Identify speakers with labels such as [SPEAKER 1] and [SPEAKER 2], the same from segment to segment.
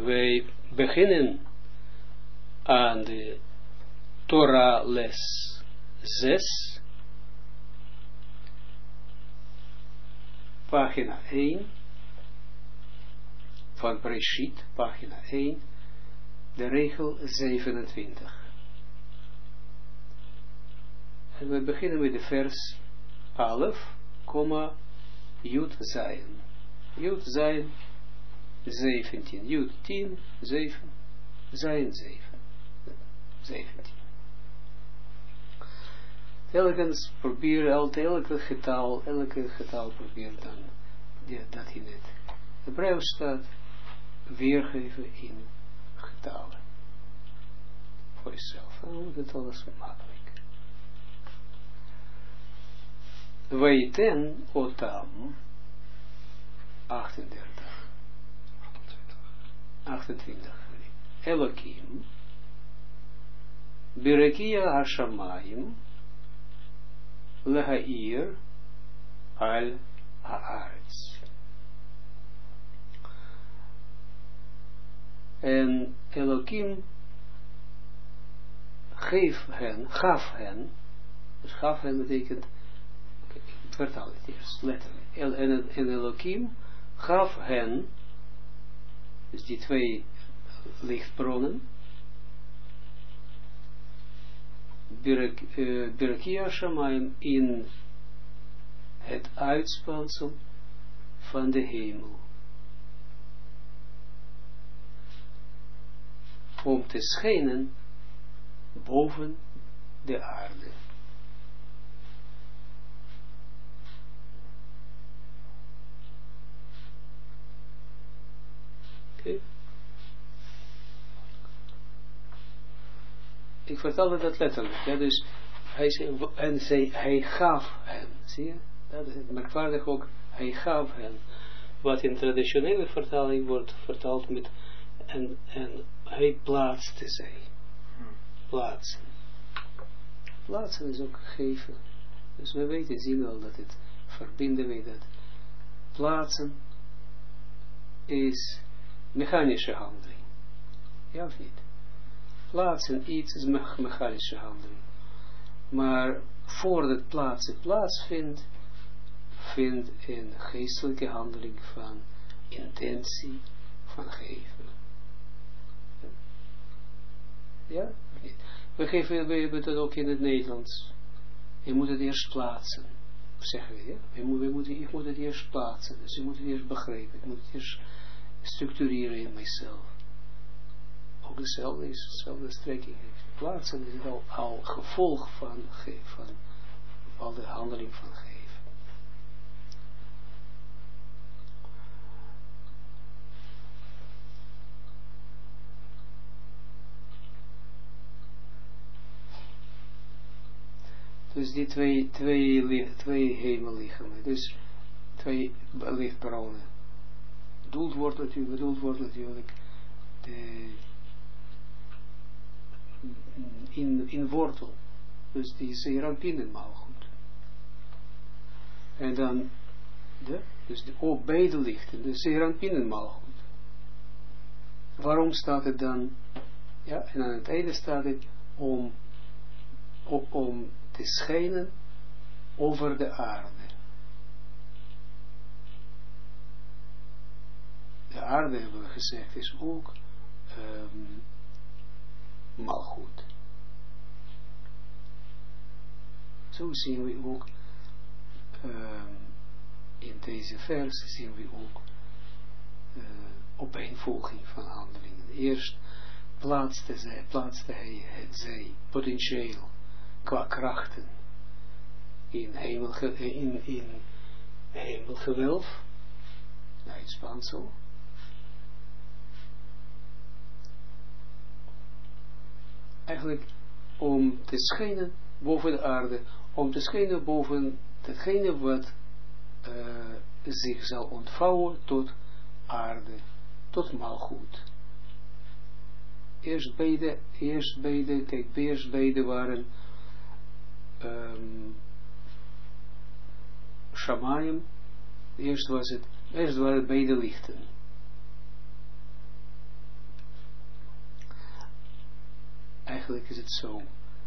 [SPEAKER 1] wij beginnen aan de Torah les 6, pagina 1, van Breshit, pagina 1, de regel 27. En we beginnen met de vers 11, Jud Zayin. Jud Zayin 17. Jud 10, 7, Zayin 7. 17. Telkens probeer elke getal probeert dan dat in het Hebreeuws staat weergeven in getalen. Voor jezelf. Dan moet het alles makkelijk. Weiten otam 28 Elohim Birakia Hashamayim Lehair al Haaretz. En Elohim gaf hen, dus gaf hen betekent, ik vertaal het eerst, letterlijk, en Elohim gaf hen, dus die twee lichtbronnen, Birakia Shamayim, in het uitspansel van de hemel. Om te schijnen boven de aarde. Okay. Ik vertelde dat letterlijk. Ja, dus hij gaf hen. Zie je? Dat is merkwaardig ook. Hij gaf hen. Wat in traditionele vertaling wordt vertaald met en hij plaatste zij. Plaatsen. Plaatsen is ook geven. Dus we zien al dat het verbinden we dat. Plaatsen is mechanische handeling. Ja of niet? Plaatsen iets is mechanische handeling. Maar voordat plaatsen plaatsvindt, vindt een geestelijke handeling van intentie van geven. Ja? We hebben dat ook in het Nederlands. Je moet het eerst plaatsen. Zeggen we, ja? Ik moet het eerst plaatsen. Dus je moet het eerst begrijpen. Ik moet het eerst structureren in mijzelf. Ook dezelfde strekking heeft. Plaatsen is al gevolg van de handeling van geven. Dus die twee hemellichamen, dus twee lichtbronnen. Bedoeld wordt natuurlijk in wortel. Dus die Zeranpinen maalgoed. En dan, dus ook beide lichten, de Zeranpinen maalgoed. Waarom staat het dan, ja, en aan het einde staat het om te schijnen over de aarde. De aarde, hebben we gezegd, is ook malgoed. Zo zien we ook in deze vers zien we ook opeenvolging van handelingen. Eerst plaatste hij het zij potentieel qua krachten in hemelgewelf, uitspansel. Eigenlijk om te schijnen boven de aarde, om te schijnen boven datgene wat zich zal ontvouwen tot aarde, tot maalgoed. Eerst beide waren Shamayim, eerst waren beide lichten. eigenlijk is het zo.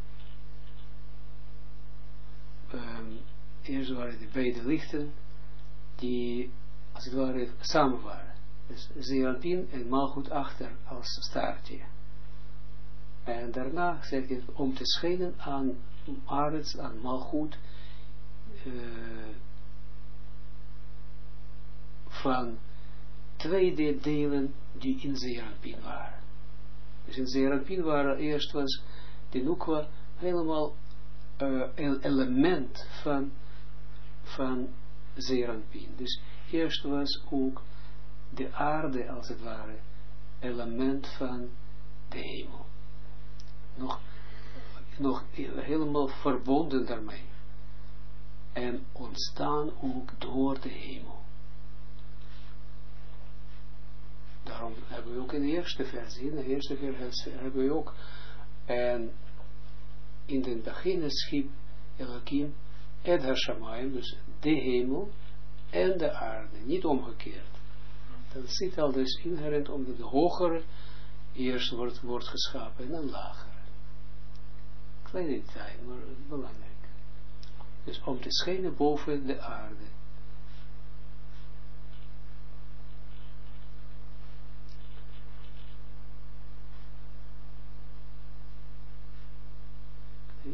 [SPEAKER 1] Eerst waren de beide lichten die als het ware samen waren. Dus Zeranpin en Malchut achter als staartje. En daarna zegt hij om te schijnen aan Arets, aan Malchut, van twee delen die in Zeranpin waren. Dus in Zeranpin waren eerst was de Nukwa helemaal een element van Zeranpin. Dus eerst was ook de aarde als het ware element van de hemel. Nog helemaal verbonden daarmee. En ontstaan ook door de hemel. Daarom hebben we ook in de eerste versie, hebben we ook, en in het begin schiep Elohim et ha-shamayim, dus de hemel en de aarde, niet omgekeerd. Dat zit al dus inherent omdat de hogere eerst wordt geschapen en dan lagere. Kleine detail, maar belangrijk. Dus om te schijnen boven de aarde. Okay.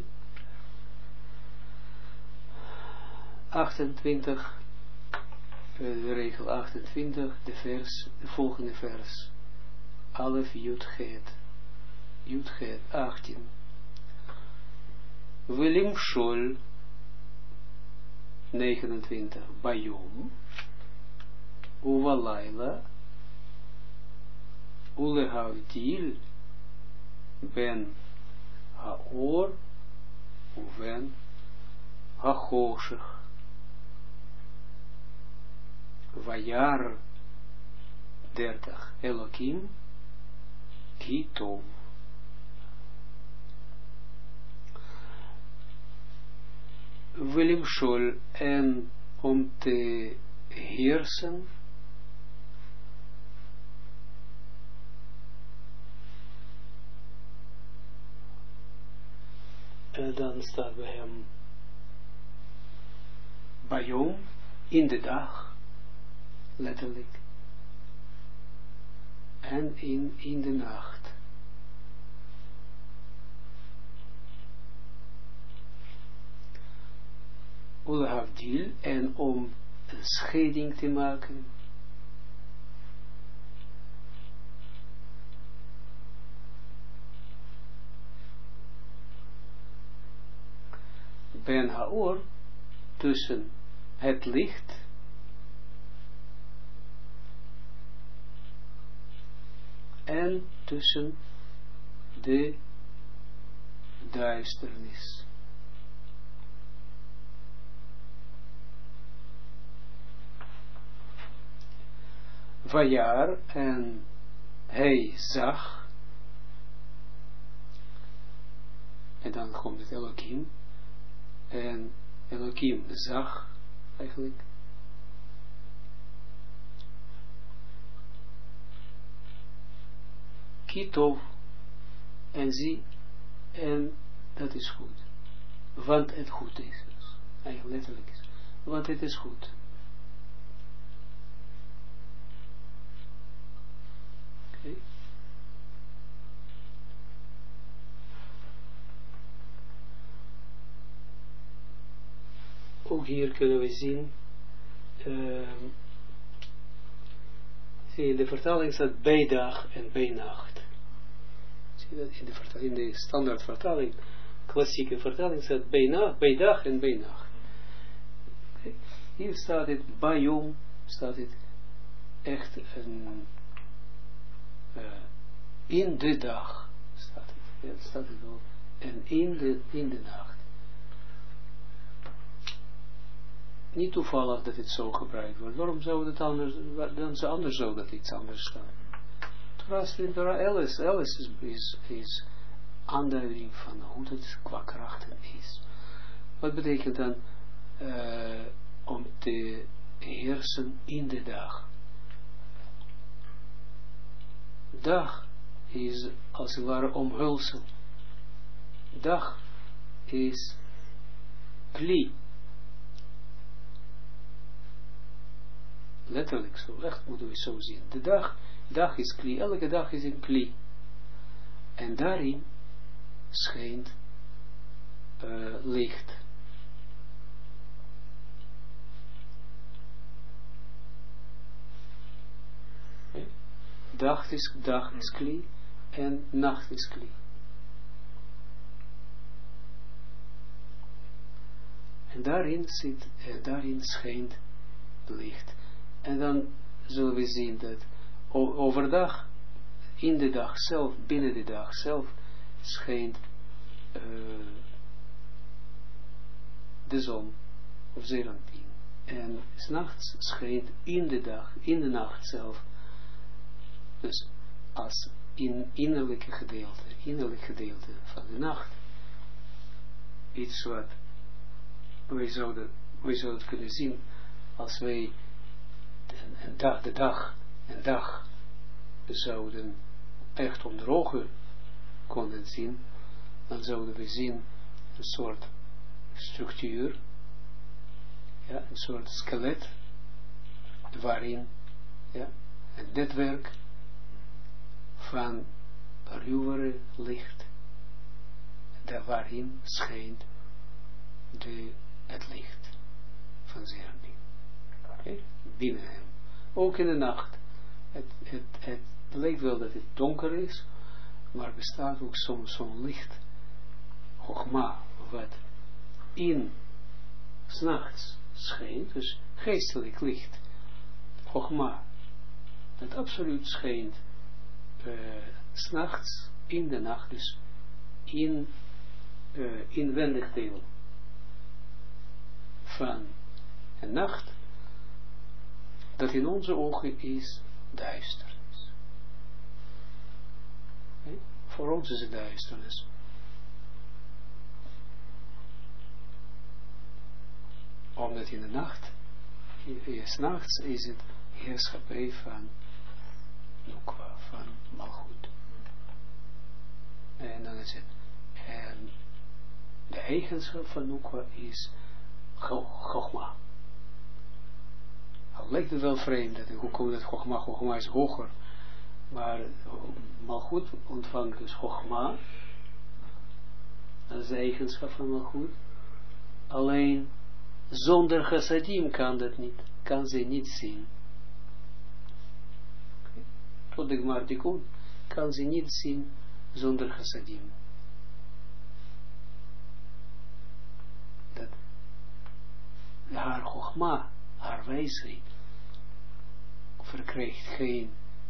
[SPEAKER 1] 28, de regel 28, de volgende vers. Alef Yud-Het 18. Wilim Shol 29. Bayom Uvalayla Ulehavdil Ben Haor Uven Hachoshech Vayar 30. Elohim Ki Tov. Wilim Shol en om te heersen en dan staat bij hem Bayom in de dag letterlijk en in de nacht. Ulehavdil en om een scheiding te maken Ben Haor tussen het licht en tussen de duisternis. Vajar en hij zag en dan komt het Elohim en Elohim zag eigenlijk Kitov en zie en dat is goed want het goed is dus. Eigenlijk letterlijk is want het is goed. Okay. Ook hier kunnen we zien in de vertaling staat bij dag en bij nacht. Zie je dat in de standaard vertaling, klassieke vertaling staat bij dag en bij nacht. Okay. Hier staat het Bayom, staat het echt een in de dag staat het. Ja, staat het ook. En in de nacht. Niet toevallig dat het zo gebruikt wordt. Waarom zou het anders, dan anders zou dat iets anders staan. Torah, alles is aanduiding van hoe het qua krachten is. Wat betekent dan om te heersen in de dag? Dag is als het ware omhulsel. dag is kli. Letterlijk zo, echt moeten we zo zien. De dag is kli, elke dag is een kli. En daarin schijnt licht. Dag is kli en nacht is kli. En daarin schijnt licht. En dan zullen we zien dat overdag, in de dag zelf, binnen de dag zelf, schijnt de zon, of Zeranpien. En 's nachts schijnt in de dag, in de nacht zelf, dus als innerlijk gedeelte van de nacht, iets wat wij zouden kunnen zien als wij de dag zouden echt onder ogen konden zien, dan zouden we zien een soort structuur, ja, een soort skelet, waarin een netwerk van ruwere licht, daar waarin schijnt het licht van Zeranpien. Okay? Binnen hem. Ook in de nacht. Het lijkt wel dat het donker is, maar bestaat ook soms zo'n licht, Chogma, wat in 's nachts schijnt, dus geestelijk licht, Chogma, dat absoluut schijnt 's nachts, in de nacht, dus in inwendig deel van een nacht, dat in onze ogen is duisternis. Okay? Voor ons is het duisternis. Omdat in de nacht, 's nachts is het heerschappij van Nukwa, van Malchut. En dan is het, en de eigenschap van Nukwa is Chogma. Al lijkt het wel vreemd, hoe komt het Chogma is hoger, maar Malchut ontvangt dus Chogma, dat is de eigenschap van Malchut, alleen zonder chassadim kan ze niet zien. Tot de Gmar Tikkun kan ze niet zien zonder chassadim. Dat haar Chogma, haar wijsheid, verkrijgt geen,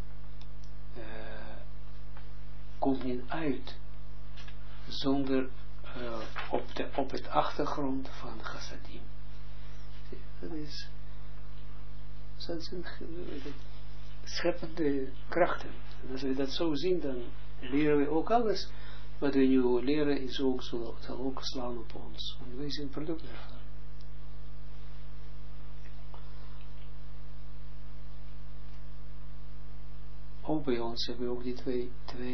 [SPEAKER 1] komt niet uit zonder op het achtergrond van chassadim. Dat is scheppende krachten. En als we dat zo zien, dan leren we ook alles wat we nu leren, is ook, zal ook slaan op ons. Want wij zijn product ervan. Ook bij ons hebben we ook die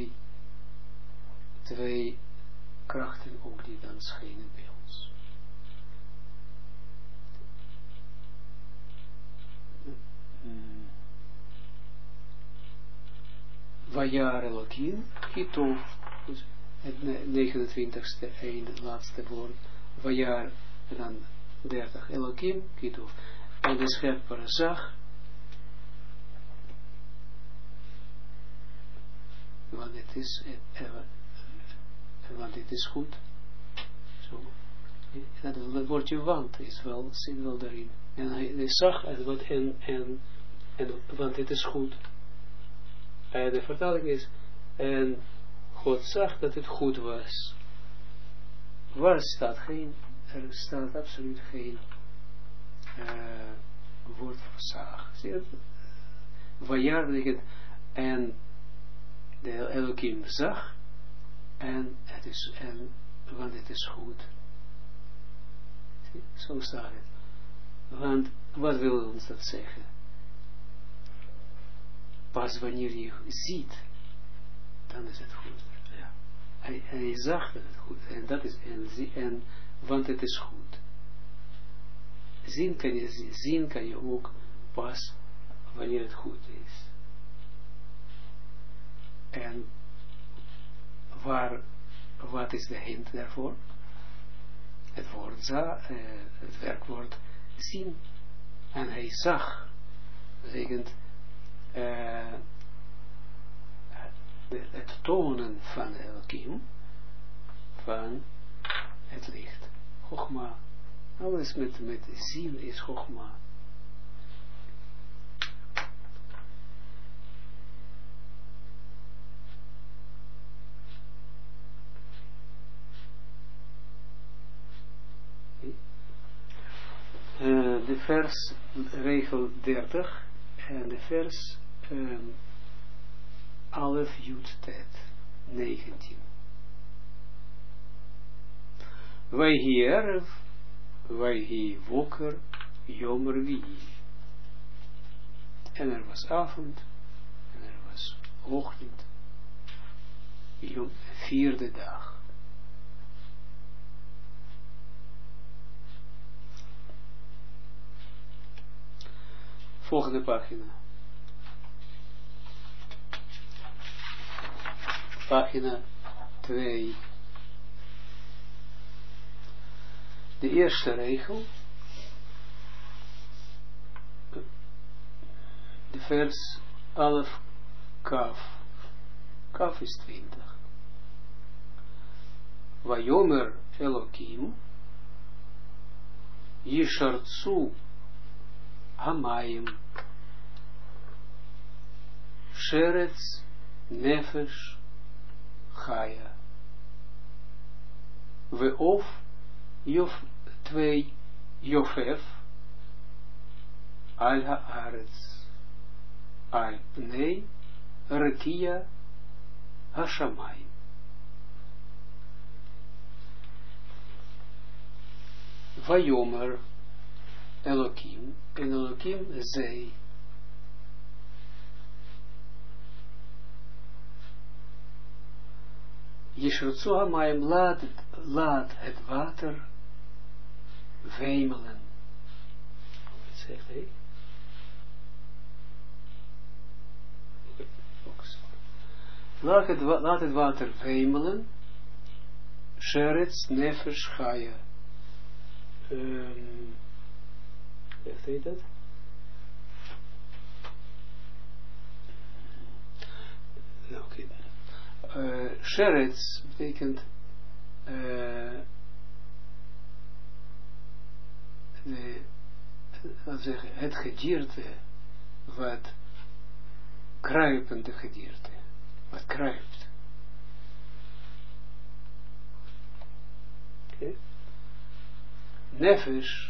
[SPEAKER 1] twee krachten ook die dan schijnen bij ons. Vajar Elohim, Kitov, dus het 29ste einde, laatste woord. Vajar, en dan 30, Elohim, Kitov. En de schepper zag, want het is goed. Zo. Dat woordje want is wel, zit wel daarin. En hij zag want het is goed. En de vertaling is, en God zag dat het goed was. Waar staat er staat absoluut geen woord voor zag. Zie je? Vajar betekent, en de Elohim zag, want het is goed. Zie? Zo staat het. Want, wat wil ons dat zeggen? Pas wanneer je ziet, dan is het goed. Ja. hij zag dat het goed is. En dat is, want het is goed. Zien kan je ook pas wanneer het goed is. En wat is de hint daarvoor? Het werkwoord zien. En hij zag, betekent het tonen van Elohim, van het licht. Chogma, alles met zien is Chogma. De vers, regel 30, en de vers Alef Jut Tet 19. Wij Erev, wij Woker, Yom Revi'i. En er was avond, en er was ochtend, vierde dag. Volgende pagina. Pagina 2. De eerste regel. De vers Alef Kaf. Kaf is 20. Vayomer Elohim Yishartsu Hamayim Sheretz Nefesh Chaya Veof 2 Yofef Al Haaretz Al Pnei Rekia Hashamayim. Vayomer Elohim, en Elohim zei, Yishrutsu hamayim, laat het water wemelen. Wat zegt hij? Laat het water wemelen, Sheretz Nefesh Chaya. Zegt hij dat? Nou, oké. Sheretz betekent het gedierte wat kruipende gedierte, wat kruipt. Oké. Nefesh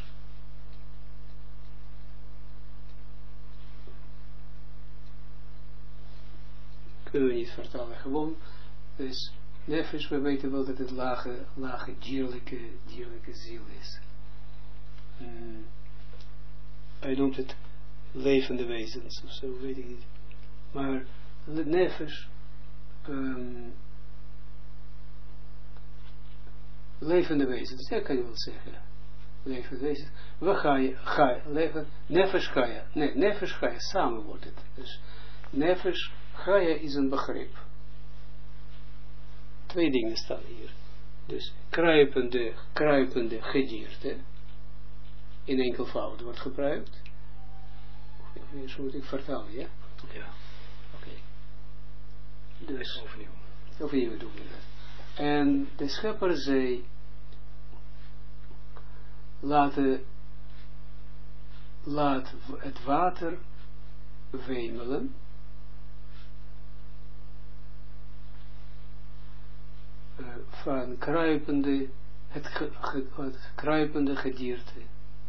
[SPEAKER 1] kunnen we niet vertalen, gewoon, dus nefesh, we weten wel dat het lage dierlijke ziel is. Hij noemt het levende wezens, of zo, weet ik niet. Maar nefesh, levende wezens, dat kan je wel zeggen. Levende wezens, we gaan nefesh Chaya, nee, nefesh Chaya, samen wordt het. Dus nefesh Chaya is een begrip. Twee dingen staan hier. Dus kruipende gedierte. In enkelvoud wordt gebruikt. Zo moet ik vertalen, ja? Ja. Oké. Dus overnieuw doen we dat. En de schepper zei, laat het water wemelen. Van het kruipende gedierte.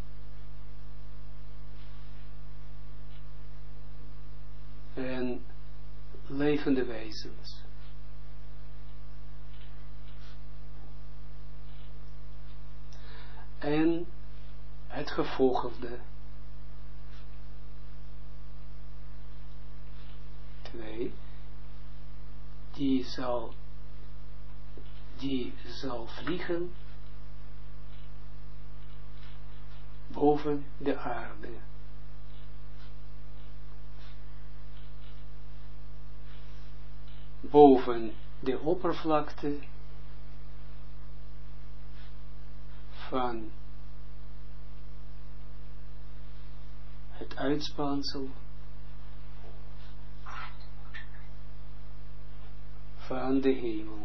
[SPEAKER 1] En levende wezens. En het gevolgde. 2. Die zal die zal vliegen boven de aarde. Boven de oppervlakte van het uitspansel van de hemel.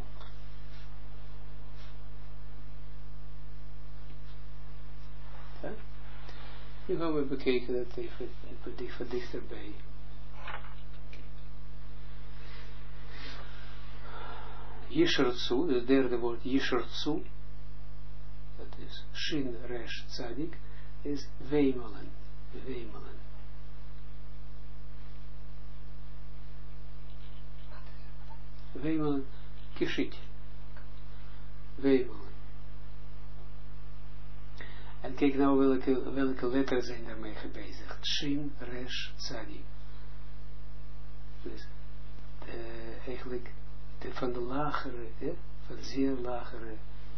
[SPEAKER 1] Ja? Nu gaan we bekijken dat even dichterbij. Yishertsu, het derde woord Yishertsu, dat is Shin Resh Tzadik, is wemelen. Wemelen. Wemelen, kishit. Wemelen. En kijk nou welke letters zijn daarmee gebezigd. Shin Resh Tzadik. Dus eigenlijk van de lagere, van zeer lagere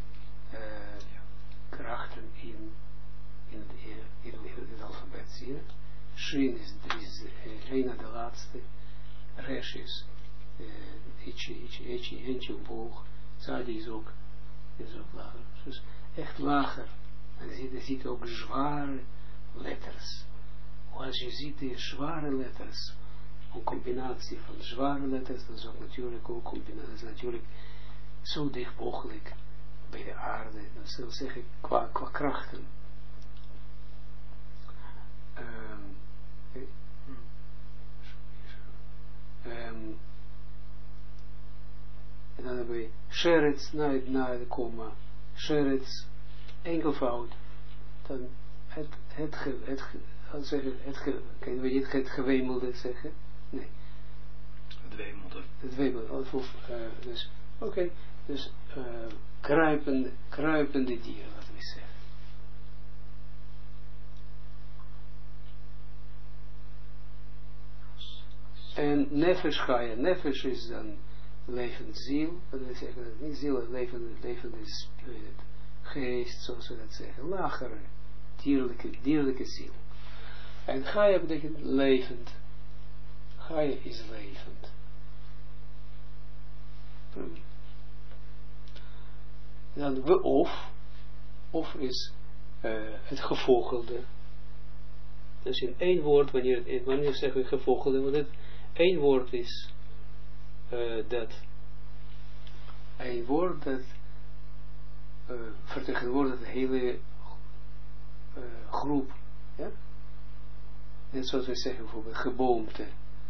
[SPEAKER 1] krachten in het alfabet, zie je? Shin is een na de laatste, Resh is eentje omhoog, Tzadi is ook lager. Dus echt lager. En je ziet ook zware letters. Als je ziet die zware letters, een combinatie van zware letters, dat is ook natuurlijk ook combinatie, is natuurlijk zo dicht mogelijk bij de aarde, dat wil zeggen qua krachten. En dan hebben we sheretz na de komma, sheretz enkelvoud, dan kan je niet het gewemelde zeggen? Nee.
[SPEAKER 2] Het wemelde.
[SPEAKER 1] Het wemelde, dus, oké, dus kruipende dieren, laten we zeggen. En nefesh chaya, nefesh is dan levend ziel, dat wil zeggen, niet ziel, levend is geest, zoals we dat zeggen, lagere, dierlijke ziel. En chaya betekent levend. Chaya is levend. Dan we of is het gevogelde. Dus in één woord, wanneer zeggen we gevogelde, want het één woord is dat een woord dat vertegenwoordigt de hele groep. Ja? Net zoals we zeggen bijvoorbeeld geboomte.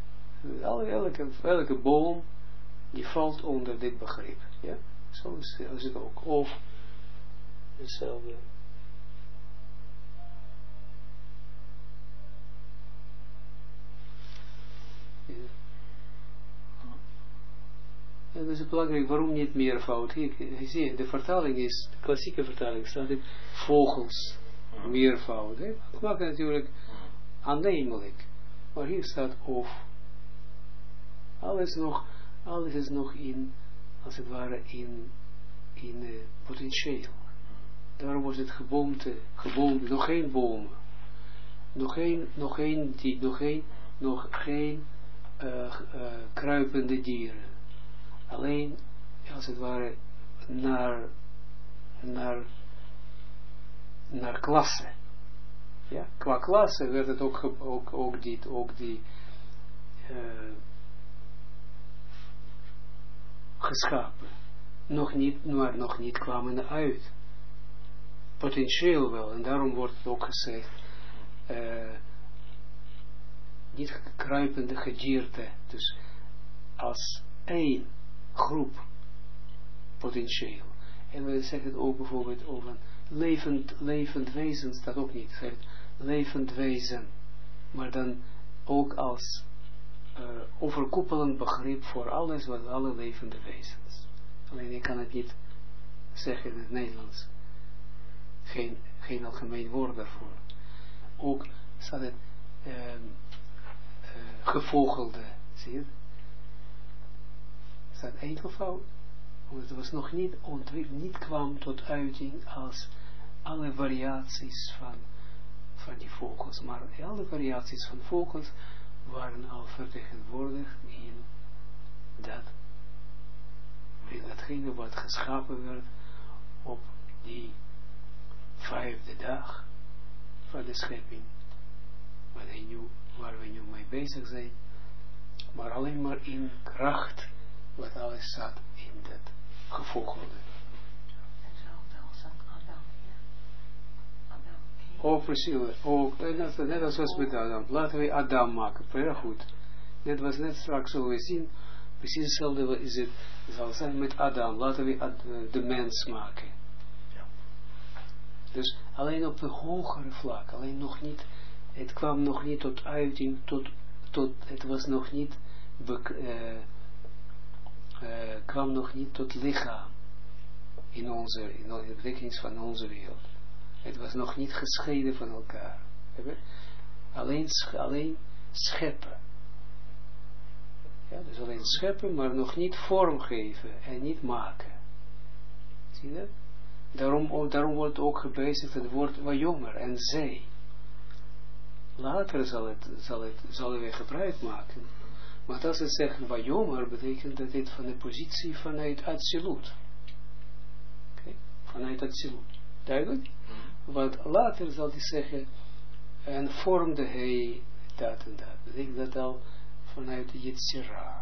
[SPEAKER 1] Elke boom die valt onder dit begrip. Ja? Zo is het ook. Of hetzelfde. Ja, dat is belangrijk, waarom niet meervoud? Je ziet, de vertaling is, de klassieke vertaling staat in vogels, meervoud. Het maakt natuurlijk aannemelijk, maar hier staat of. Alles is nog in, als het ware, in potentieel. Daarom wordt het geboomte, nog geen bomen, nog geen kruipende dieren. Alleen, als het ware, naar klasse. Ja? Qua klasse werd het ook die geschapen. Nog niet kwamen uit. Potentieel wel. En daarom wordt het ook gezegd, niet kruipende gedierte. Dus als één groep potentieel. En we zeggen het ook bijvoorbeeld over levend wezen, staat ook niet. Het zegt levend wezen. Maar dan ook als overkoepelend begrip voor alles wat alle levende wezens. Alleen ik kan het niet zeggen in het Nederlands. Geen algemeen woord daarvoor. Ook staat het gevogelde, zie je? Staat enkelvoud Omdat het was nog niet niet kwam tot uiting als alle variaties van die vogels. Maar alle variaties van vogels waren al vertegenwoordigd in datgene wat geschapen werd op die 5e dag van de schepping. Waar we nu mee bezig zijn. Maar alleen maar in kracht wat alles zat in dat gevogelde.
[SPEAKER 3] En zo als Adam, ja. Adam.
[SPEAKER 1] Oh, precies. Ook, net als met Adam. Laten we Adam maken. Heel goed. Net straks zullen we zien. Precies hetzelfde is het. Zal zijn met Adam. Laten we de mens maken.
[SPEAKER 2] Ja.
[SPEAKER 1] Dus alleen op de hogere vlak. Alleen nog niet. Het kwam nog niet tot uiting. Het was nog niet. Kwam nog niet tot lichaam. In de betekenis van onze wereld. Het was nog niet gescheiden van elkaar. Alleen scheppen. Ja, dus alleen scheppen, maar nog niet vormgeven en niet maken. Zie je dat? Daarom wordt ook gebezigd het woord wajomer en zij. Later zullen we gebruik maken. Maar als het zegt wajomer, betekent dat dit van de positie vanuit Atsilut. Okay? Vanuit Atsilut. Duidelijk? Want later zal hij zeggen, en vormde hij dat en dat. Betekent dat al vanuit de Yetzira.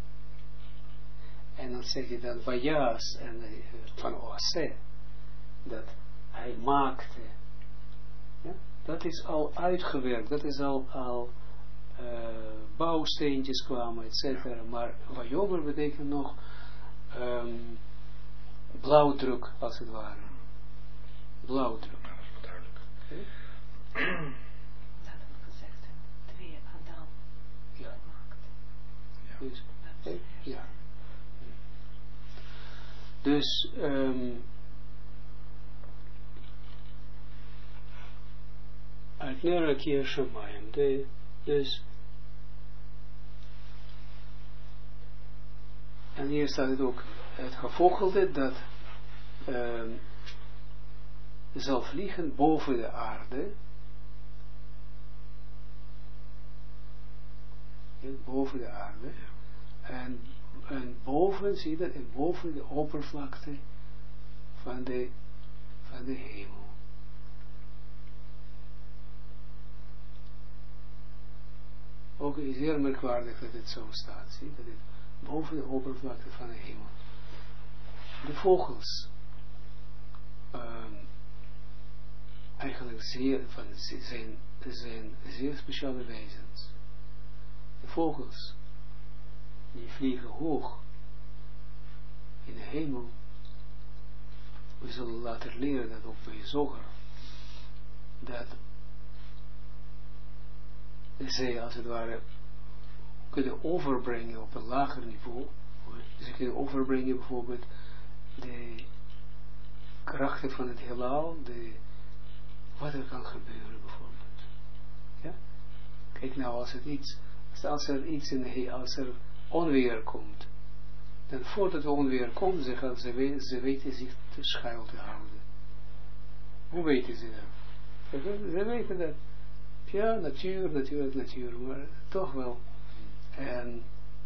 [SPEAKER 1] En dan zegt hij dan Vajas en van Oase, dat hij maakte. Ja? Dat is al uitgewerkt, dat is al bouwsteentjes kwamen, etc. Maar Vajomer betekent nog blauwdruk, als het ware. Blauwdruk.
[SPEAKER 2] Ja, dat is wel duidelijk.
[SPEAKER 1] Okay.
[SPEAKER 3] Dat heb ik gezegd, 2 Adam gemaakt.
[SPEAKER 2] Ja.
[SPEAKER 1] Dus,
[SPEAKER 3] Dat is
[SPEAKER 1] ja. Dus, uit Nerakia Shamayim, dus, en hier staat het ook, het gevogelde dat zal vliegen boven de aarde, boven de aarde, en boven, zie je dat, en boven de oppervlakte van de hemel. Ook is heel merkwaardig dat het zo staat, zie je, dat het boven de oppervlakte van de hemel. De vogels, eigenlijk zijn zeer speciale wezens. De vogels, die vliegen hoog in de hemel. We zullen later leren dat ook bij Zoger, dat zij als het ware kunnen overbrengen op een lager niveau. Ze kunnen overbrengen bijvoorbeeld de krachten van het heelal, wat er kan gebeuren bijvoorbeeld. Ja? Kijk nou, als er onweer komt, dan voordat er onweer komt, ze weten zich te schuil te houden. Hoe weten ze dat? Ze weten dat. Ja, natuur, maar toch wel. En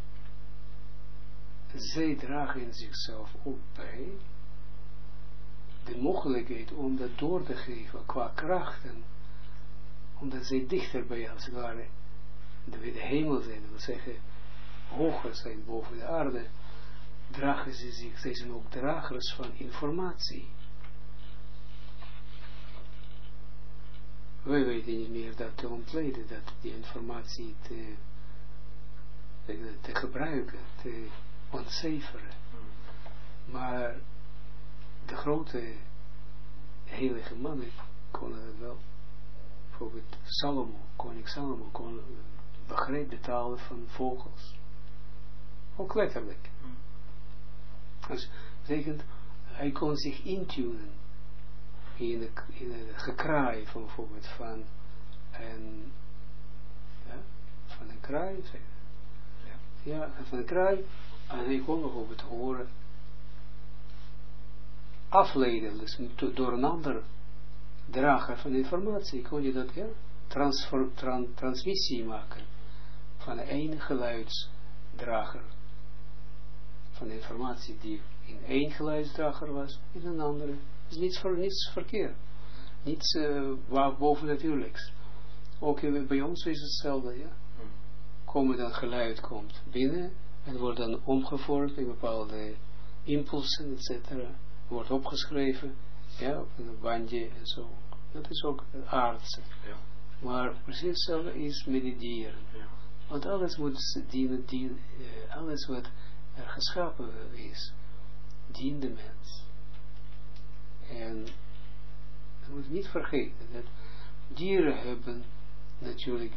[SPEAKER 1] zij dragen in zichzelf ook bij de mogelijkheid om dat door te geven qua krachten, omdat zij dichter bij, als het ware, de hemel zijn, dat wil zeggen, hoger zijn boven de aarde, dragen ze zich, zij zijn ook dragers van informatie. Wij weten niet meer dat te ontleden, dat die informatie te gebruiken, te ontcijferen. Maar de grote heilige mannen konden het wel. Bijvoorbeeld koning Salomo begreep de talen van vogels. Ook letterlijk. Dus betekent, hij kon zich intunen in het gekraai van bijvoorbeeld van een kraai, van een kraai, en hij kon bijvoorbeeld horen afleiden, dus door een ander drager van informatie, kon je dat, ja, transmissie maken van één geluidsdrager van informatie die in één geluidsdrager was, in een andere. Dus niets verkeerd. Niets bovennatuurlijks. Ook bij ons is hetzelfde, ja. Dat geluid komt binnen en wordt dan omgevormd in bepaalde impulsen, etc. Wordt opgeschreven, ja, op een bandje en zo. Dat is ook het aardse.
[SPEAKER 2] Ja.
[SPEAKER 1] Maar precies hetzelfde is met die dieren.
[SPEAKER 2] Ja.
[SPEAKER 1] Want alles moet dienen, alles wat er geschapen is, dient de mens. En je moet niet vergeten dat dieren hebben natuurlijk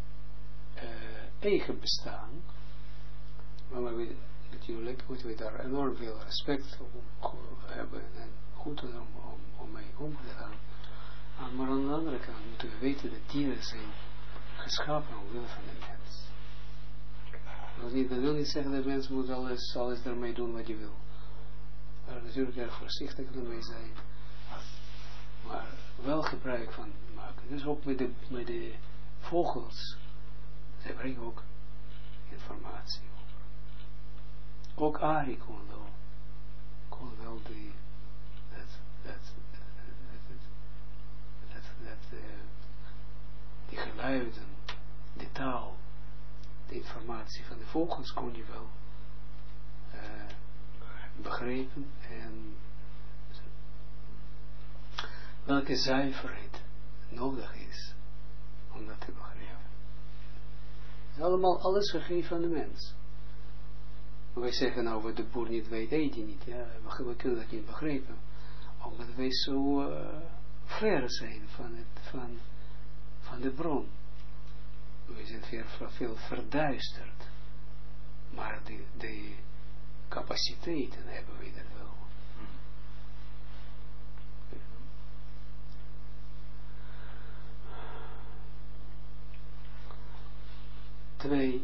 [SPEAKER 1] eigen bestaan, maar natuurlijk moeten we daar enorm veel respect op hebben en goed om mee om te gaan. Maar aan de andere kant moeten we weten dat dieren zijn geschapen omwille van de mens. Dat wil niet zeggen dat de mens moet alles daarmee doen wat je wil. Maar natuurlijk erg voorzichtig ermee zijn. Maar wel gebruik van maken. Dus ook met de vogels. Zij brengen ook informatie over. Ook Ari kon wel die geluiden, de taal, de informatie van de vogels kon je wel begrijpen en welke zuiverheid nodig is om dat te begrijpen. Het is allemaal alles gegeven aan de mens. Wij zeggen nou wat de boer niet weet, eet hij niet. Ja? We kunnen dat niet begrijpen. Omdat wij zo ver zijn van de bron. We zijn veel verduisterd. Maar de capaciteiten hebben we er wel. 2,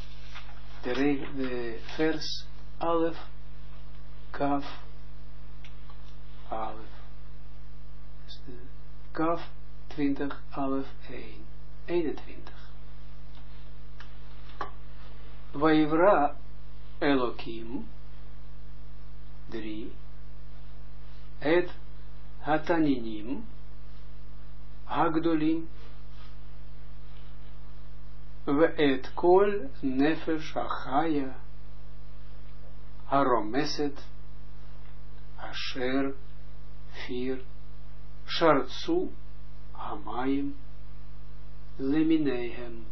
[SPEAKER 1] de vers 11, kaf, 11. Dus de kaf 20, 11, 1, 21. Vayivra Elokim 3, et hataninim hagdolim ואת כל נפש החיה הרומסת אשר שרצו המים למיניהם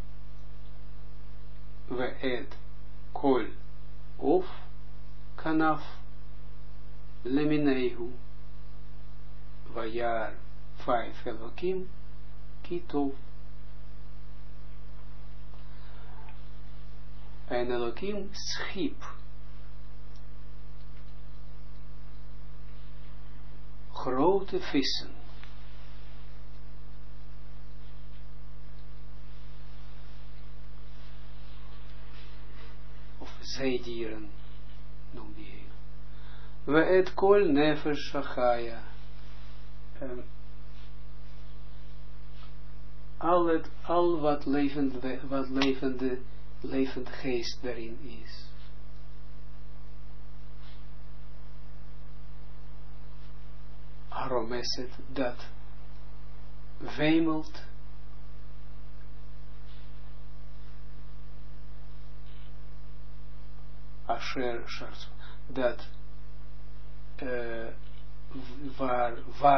[SPEAKER 1] ואת כל עוף כנף למיניהו וירא 5 אלוקים כי טוב. En Elohim schiep grote vissen of zeedieren noem die hij. We et kol nefesh shachaya al wat levend geest daarin is. Aromeset, dat wemelt Asher Sharz, dat waar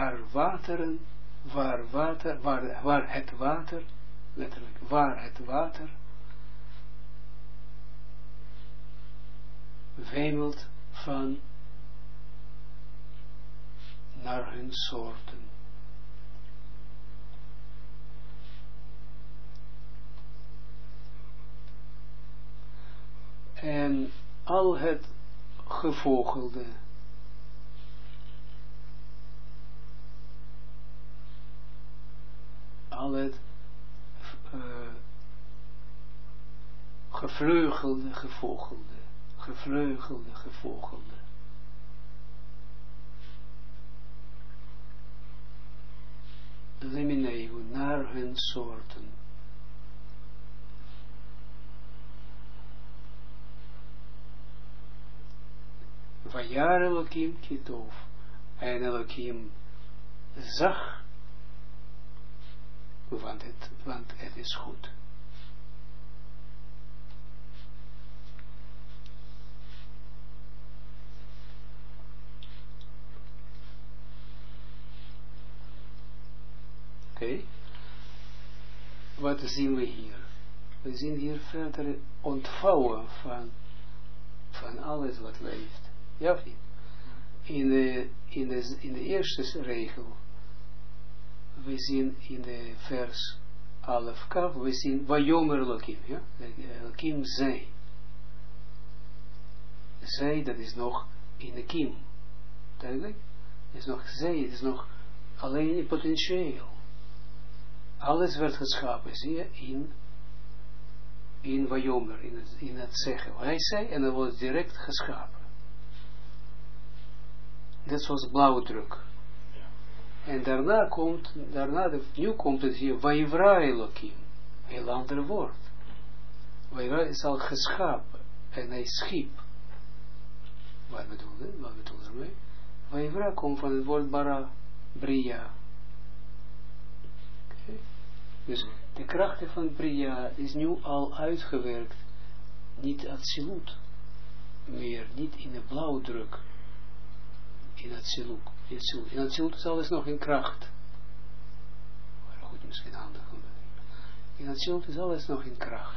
[SPEAKER 1] het water, letterlijk, waar het water wemelt van naar hun soorten. En al het gevogelde al het gevleugelde gevogelde lemineu, naar hun soorten. Vajar Elohim kitov. En Elohim zag, want het is goed. Oké. Wat zien we hier? We zien hier verder ontvouwen van alles wat leeft. Ja of niet? In de eerste regel, we zien in de vers Alef Kaf, we zien Vayomer Elohim, ja? Elohim zei. Zij, dat is nog in de Kim. Duidelijk? Het is nog zij, het is nog alleen in potentieel. Alles werd geschapen, zie je, in Vayomer, in het zeggen. Hij zei, en dat wordt direct geschapen. Net zoals blauwdruk.
[SPEAKER 2] Ja.
[SPEAKER 1] En nu komt het hier, Vayivra Elohim. Heel ander woord. Vayivra is al geschapen. En hij schiep. Wat bedoelen we ermee? Vayivra komt van het woord bara, bria. Okay. Dus de krachten van bria is nu al uitgewerkt. Niet absoluut meer, niet in de blauwdruk. In het Zilut. In het Zilut is alles nog in kracht. Maar goed, misschien handig. In het Zilut is alles nog in kracht.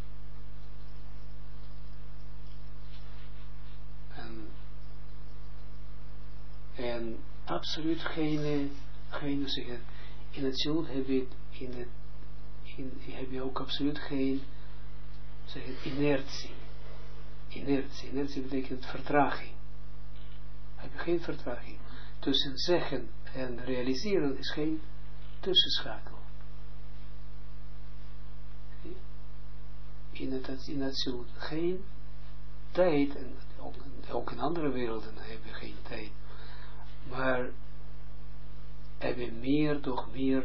[SPEAKER 1] En absoluut geen zeggen, in het Zilut heb je ook absoluut geen inertie. Inertie betekent vertraging. Heb je geen vertraging. Tussen zeggen en realiseren is geen tussenschakel. In het Zilut geen tijd, en ook in andere werelden heb je geen tijd, maar heb je meer, toch meer,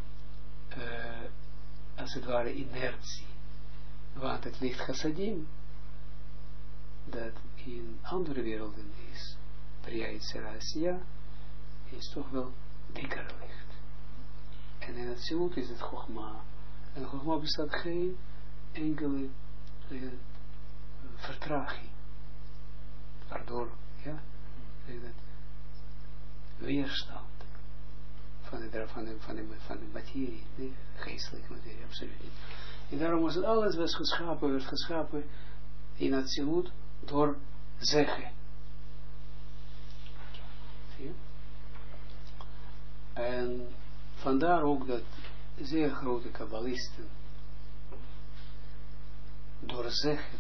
[SPEAKER 1] als het ware inertie. Want het licht chassadim, dat in andere werelden is, Bria Yitzhak Asiya, is toch wel dikker licht. En in het Zilut is het Chogma. En Chogma bestaat geen enkele vertraging. Waardoor, ja, weerstand van de materie, nee, geestelijke materie, absoluut niet. En daarom was het alles werd geschapen in het Zilut door zeggen. En vandaar ook dat zeer grote kabbalisten door zeggen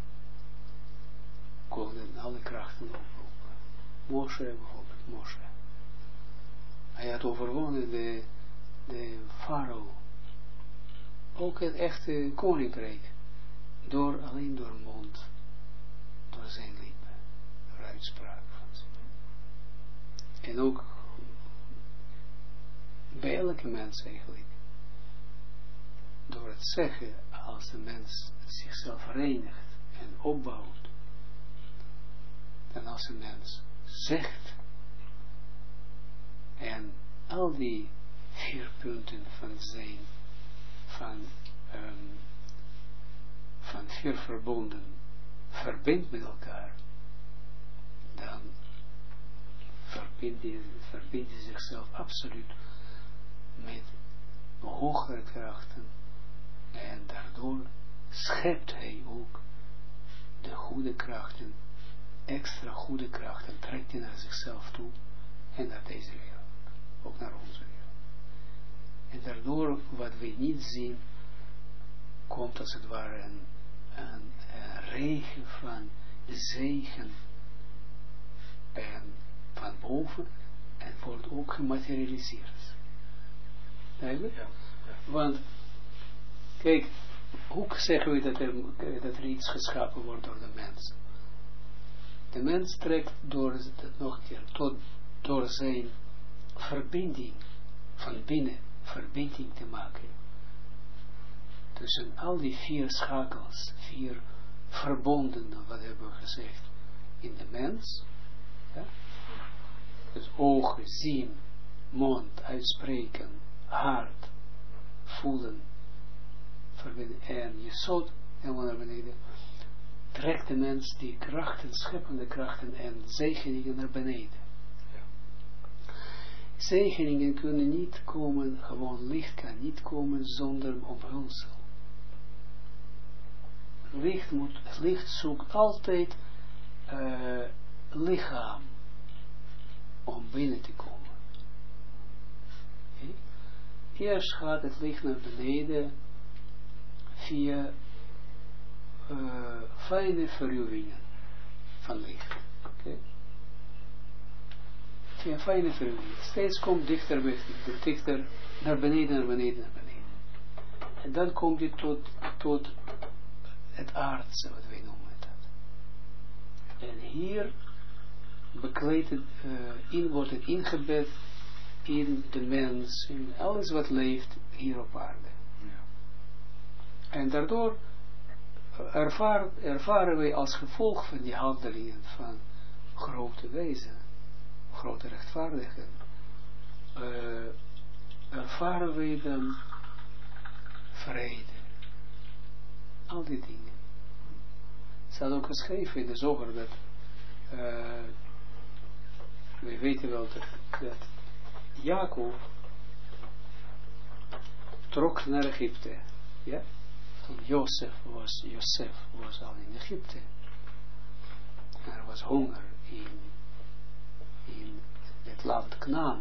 [SPEAKER 1] konden alle krachten oproepen. Moshe bijvoorbeeld, Moshe. Hij had overwonnen de farao, ook het echte koninkrijk, alleen door mond, door zijn lippen, door uitspraak van zijn. En ook bij elke mens eigenlijk, door het zeggen, als de mens zichzelf reinigt en opbouwt, en als een mens zegt, en al die 4 punten van zijn, van 4 verbonden, verbindt met elkaar, dan verbindt hij zichzelf absoluut met hogere krachten, en daardoor schept hij ook de goede krachten, extra goede krachten, trekt hij naar zichzelf toe en naar deze wereld, ook naar onze wereld. En daardoor wat we niet zien, komt als het ware een regen van zegen en van boven, en wordt ook gematerialiseerd. Duidelijk? Ja. Want, kijk, hoe zeggen we dat er iets geschapen wordt door de mens? De mens trekt door zijn verbinding van binnen verbinding te maken tussen al die 4 schakels, 4 verbonden, wat hebben we gezegd, in de mens. Ja? Dus ogen, zien, mond, uitspreken, hart, voelen, verbinden, en je zout helemaal naar beneden, trekt de mens die krachten, scheppende krachten en zegeningen naar beneden.
[SPEAKER 2] Ja.
[SPEAKER 1] Zegeningen kunnen niet komen, gewoon licht kan niet komen zonder omhulsel. Licht zoekt altijd lichaam om binnen te komen. Okay. Eerst gaat het licht naar beneden via fijne verruwingen van licht. Okay. Via fijne verruwingen. Steeds komt dichter naar beneden, naar beneden, naar beneden. En dan komt je tot het aardse, wat wij noemen dat. En hier bekleedt het, wordt het ingebed in de mens, in alles wat leeft hier op aarde.
[SPEAKER 2] Ja.
[SPEAKER 1] En daardoor ervaren wij als gevolg van die handelingen van grote wezen, grote rechtvaardigen, ervaren wij dan vrede. Al die dingen. Het staat ook geschreven in de Zoger dat we weten wel dat Jacob trok naar Egypte. Ja? Toen Jozef was al in Egypte. Er was honger in het land Knaan.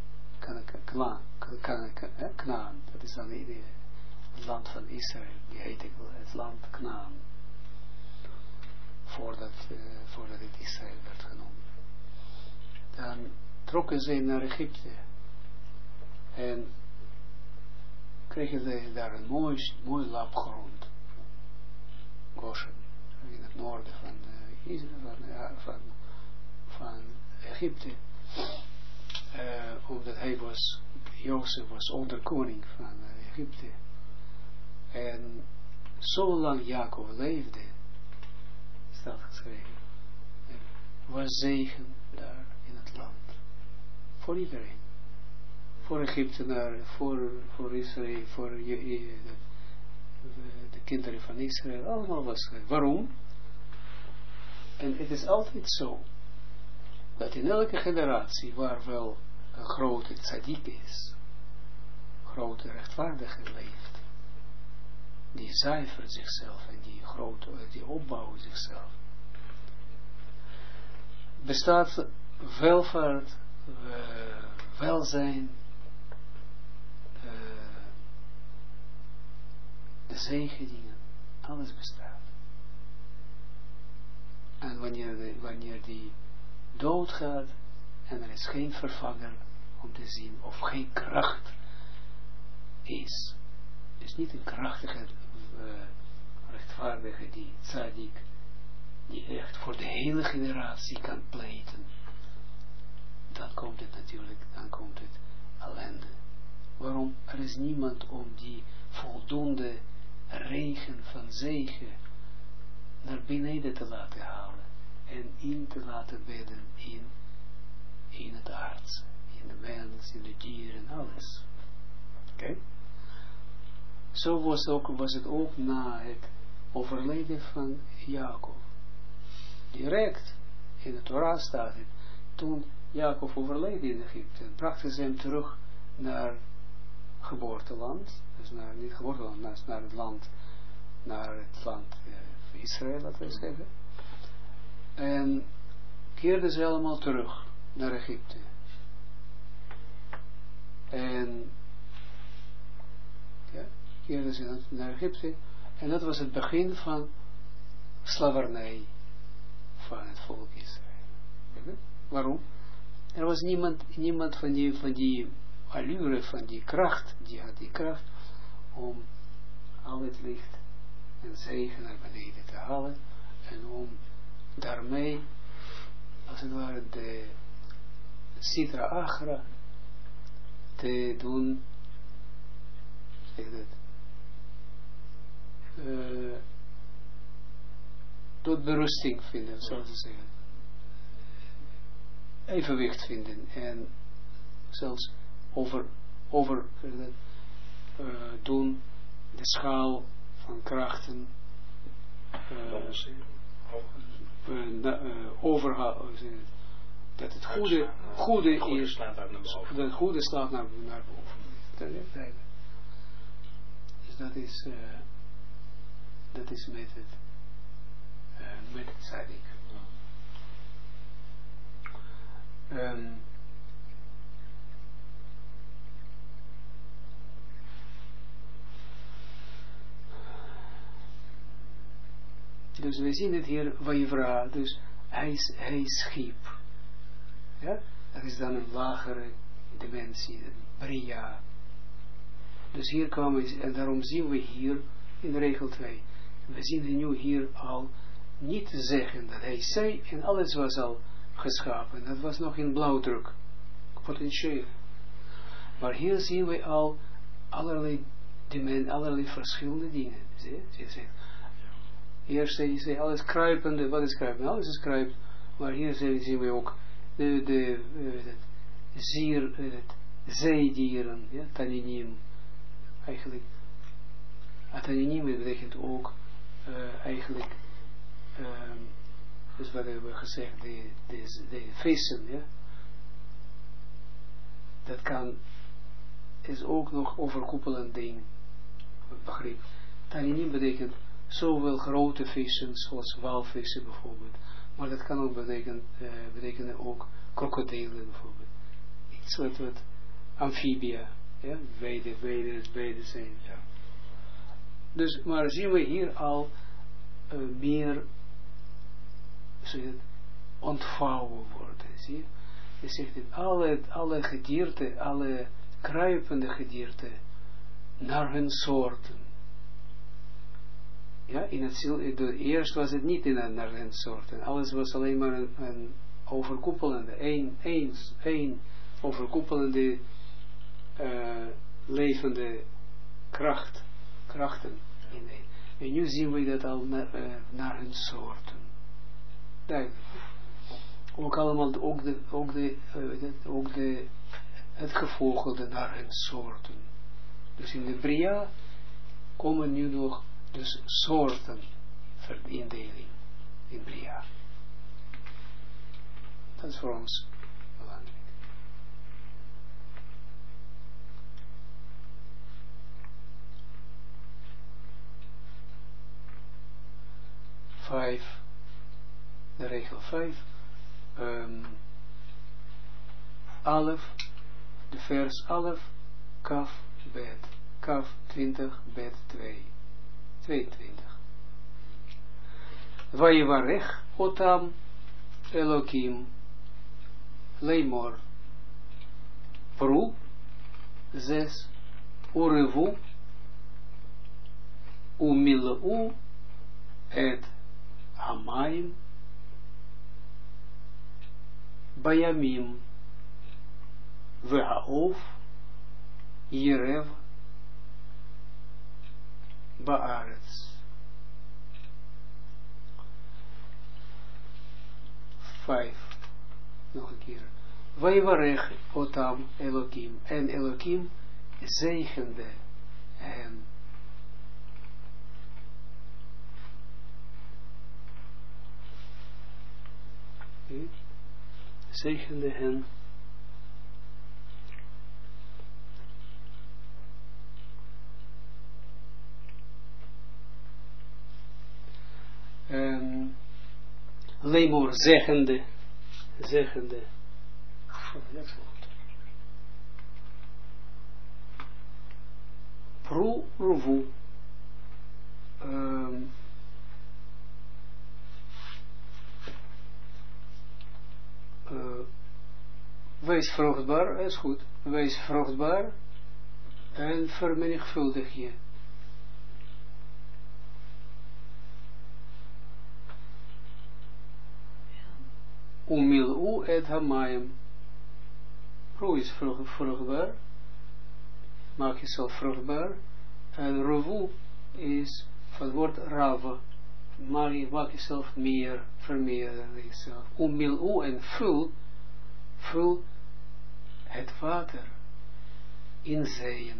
[SPEAKER 1] Knaan, dat is dan het land van Israël, die heette het land Knaan. Voordat het Israël werd genoemd. Dan trokken ze naar Egypte. En kregen ze daar een mooi lap grond. Goshen, in het noorden van Israël, van Egypte. Omdat Jozef was onderkoning van Egypte. En zolang Jacob leefde, staat geschreven, was zegen daar in het land. Voor iedereen. Voor Egyptenaren, voor Israël, voor de kinderen van Israël, allemaal was het. Waarom? En het is altijd zo, dat in elke generatie waar wel een grote tzaddik is, grote rechtvaardige leeft, die zuivert zichzelf en die opbouwt zichzelf. Bestaat welvaart, welzijn, de zegeningen, alles bestaat. En wanneer die doodgaat en er is geen vervanger om te zien of geen kracht is niet een krachtige rechtvaardige die tzaddik die echt voor de hele generatie kan pleiten, dan komt het natuurlijk, ellende. Waarom? Er is niemand om die voldoende regen van zegen naar beneden te laten halen en in te laten bedden in het aardse, in de mens, in de dieren, alles. Oké? Zo was het ook na het overlijden van Jacob. Direct in de Torah staat het, toen Jacob overleed in Egypte, brachten ze hem terug naar geboorteland, dus niet geboorteland, naar het land Israël, laten we zeggen. En keerden ze allemaal terug naar Egypte. En ja, keerden ze naar Egypte. En dat was het begin van slavernij van het volk Israël. Waarom? Er was niemand van die allure, van die kracht, die had die kracht om al het licht en zegen naar beneden te halen en om daarmee, als het ware, de Sitra Achra te doen, zeg dat, tot berusting vinden, zoals ze zeggen. Evenwicht vinden en zelfs doen de schaal van krachten overhouden. Dat het goede is, dat het goede slaat naar boven. Dus dat is met het tzaddik. Dus we zien het hier, Vayivra, dus hij schiep. Ja? Dat is dan een lagere dimensie, Bria. Dus hier komen we, en daarom zien we hier in regel 2, we zien nu hier al niet te zeggen dat hij zei en alles was al geschapen. Dat was nog in blauwdruk, potentieel. Maar hier zien we al allerlei verschillende dingen. Zie je? Hier zei alles kruipende, wat is kruipende? Alles is kruip, maar hier zien we ook de zeedieren, ja, taninim. Eigenlijk, taninim betekent ook eigenlijk, dus wat hebben we gezegd, de vissen, ja. Dat is ook nog overkoepelend ding, begrip. Taninim betekent zowel grote vissen, zoals walvissen bijvoorbeeld, maar dat kan ook betekenen ook krokodillen bijvoorbeeld. Iets wat amfibia, ja, beide zijn. Ja. Dus, maar zien we hier al meer ontvouwen worden, zie je? Je zegt dat alle gedierte, alle kruipende gedierte, naar hun soorten. Ja, eerst was het niet naar hun soorten. Alles was alleen maar een overkoepelende, één overkoepelende levende krachten. En nu zien we dat al naar hun soorten. Duidelijk. Ook allemaal, het gevolgde naar hun soorten. Dus in de Bria komen nu nog dus soorten indeling in Bria. Dat is voor ons belangrijk. De regel 5. Alef, de vers Alef, Kaf, Bet. Kaf 20, Bet 2. 22. Vayivarech otam Elokim Leimor Pru 6 Urevu Umilu et Hamaim Bayamim Vehaof Yerev Baaretz. 5. Nog een keer. Vayivarech otam Elokim. En Elokim zegende hen. Zegende hen. Leemor zeggende. Pru ruvu. Wees vruchtbaar, is goed. Wees vruchtbaar en vermenigvuldig je. Umilu et hamayim. Pru is vruchtbaar maak jezelf vruchtbaar. En revu is van het woord rava. Maar je maakt jezelf meer, vermeerderen jezelf. Umil en vul het water in zeeën.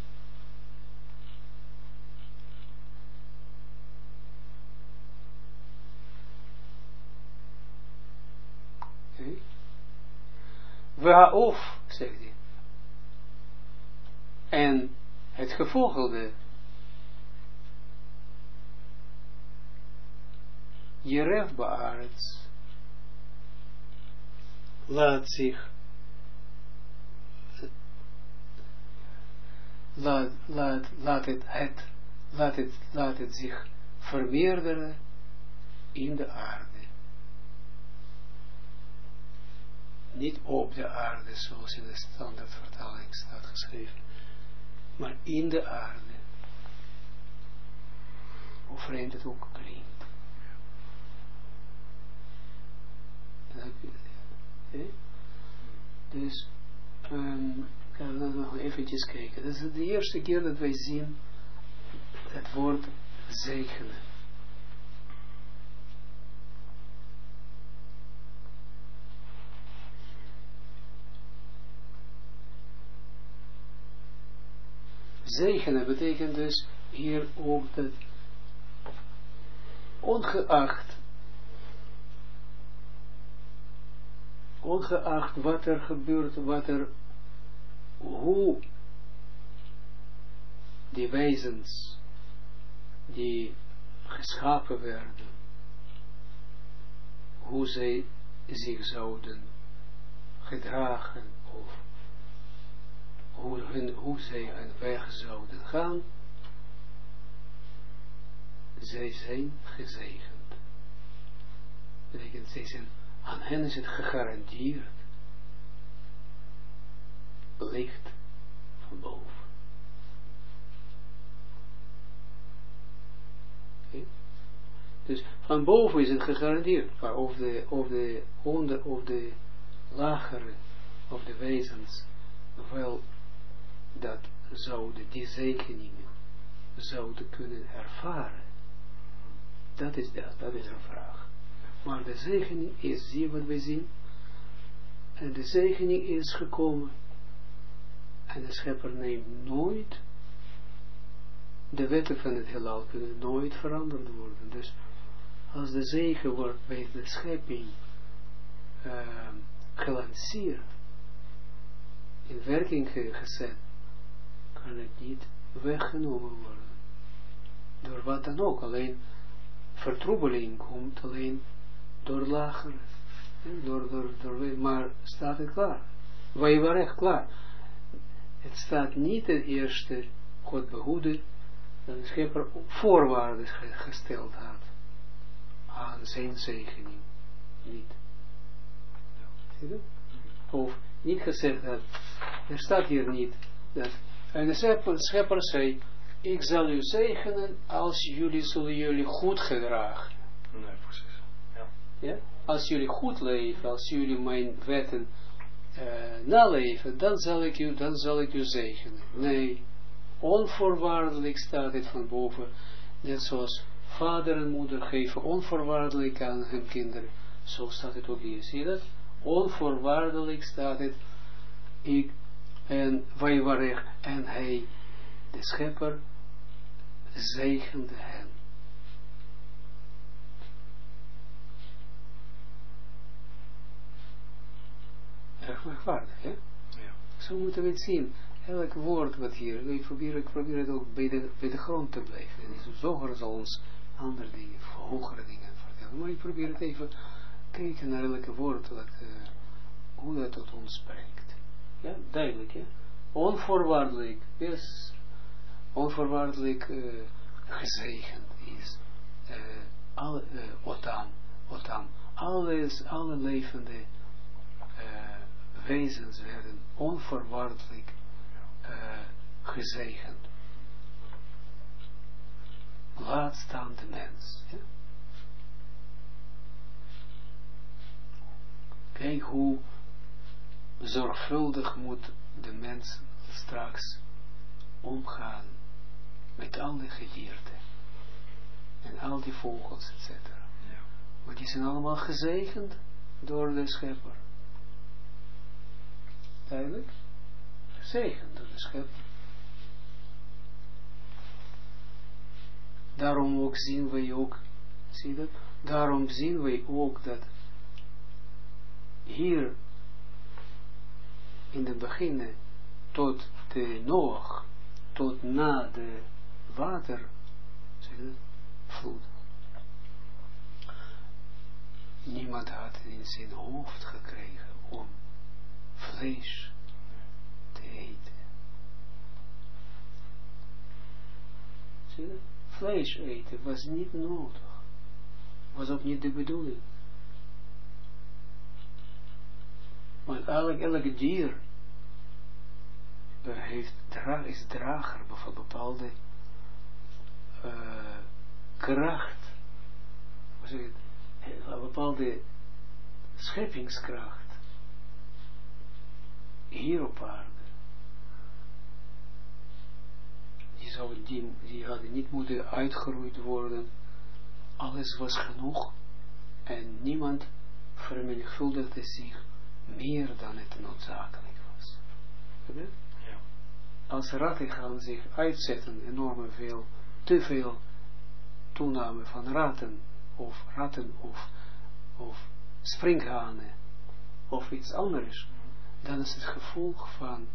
[SPEAKER 1] Okay. Waarof, zegt hij. En het gevolgde. Jeref Baaretz laat zich laat het zich vermeerderen in de aarde. Niet op de aarde, zoals in de standaardvertaling staat geschreven, maar in de aarde. Hoe vreemd het ook klinkt. Dus, gaan we nog eventjes kijken. Dat is de eerste keer dat wij zien het woord zegenen. Zegenen betekent dus hier ook dat ongeacht wat er gebeurt, hoe die wezens die geschapen werden, hoe zij zich zouden gedragen of hoe zij hun weg zouden gaan, zij zijn gezegend. Betekent, zij zijn, aan hen is het gegarandeerd licht van boven. Okay. Dus van boven is het gegarandeerd, maar of de lagere, of de wezens, wel dat zouden, die zegeningen zouden kunnen ervaren. Dat is een vraag. Maar de zegening is, zie wat wij zien, en de zegening is gekomen. En de schepper neemt nooit, de wetten van het heelal kunnen nooit veranderd worden. Dus als de zegen wordt bij de schepping gelanceerd, in werking gezet, kan het niet weggenomen worden. Door wat dan ook, alleen vertroebeling komt alleen door lagere. Maar staat het klaar. Wij waren echt klaar. Het staat niet het eerste, God behoede, dat de schepper voorwaarden gesteld had aan zijn zegening. Niet. Zie je? Of niet gezegd had, er staat hier niet, dat, en de schepper zei, ik zal u zegenen als jullie goed gedragen.
[SPEAKER 2] Nee, precies. Ja.
[SPEAKER 1] Ja? Als jullie goed leven, als jullie mijn wetten naleven, dan zal ik u zegenen. Nee, onvoorwaardelijk staat het van boven, net zoals vader en moeder geven onvoorwaardelijk aan hun kinderen, zo staat het ook hier, zie je dat? Onvoorwaardelijk staat het, ik en wij waren, en hij, de schepper, zegende hen. Erg merkwaardig, hè?
[SPEAKER 2] Ja.
[SPEAKER 1] Zo moeten we het zien. Elk woord wat hier, ik probeer het ook bij de grond te blijven. En Zoger zal ons andere dingen, hogere dingen vertellen. Maar ik probeer het even kijken naar elke woord, hoe dat tot ons spreekt. Ja, duidelijk, hè? Onvoorwaardelijk, yes. Onvoorwaardelijk gezegend is Otam. Alle levende wezens werden onvoorwaardelijk gezegend. Laat staan de mens. Ja? Kijk hoe zorgvuldig moet de mens straks omgaan met al die gedierte en al die vogels, etc.
[SPEAKER 2] Ja.
[SPEAKER 1] Want die zijn allemaal gezegend door de schepper. Duidelijk? Gezegend door de schepper. Daarom ook zien wij ook, zie dat? Daarom zien wij ook dat hier in het begin tot de Noach, tot na de watervloed, niemand had in zijn hoofd gekregen om vlees te eten. Zie je? Vlees eten was niet nodig. Was ook niet de bedoeling. Want elk dier is drager van bepaalde kracht. Hoe zeg je het? Een bepaalde scheppingskracht. Hier op aarde. Die hadden niet moeten uitgeroeid worden. Alles was genoeg. En niemand vermenigvuldigde zich meer dan het noodzakelijk was. Ja. Als ratten gaan zich uitzetten, enorm veel, te veel toename van ratten of springhanen of iets anders, dan is het gevolg van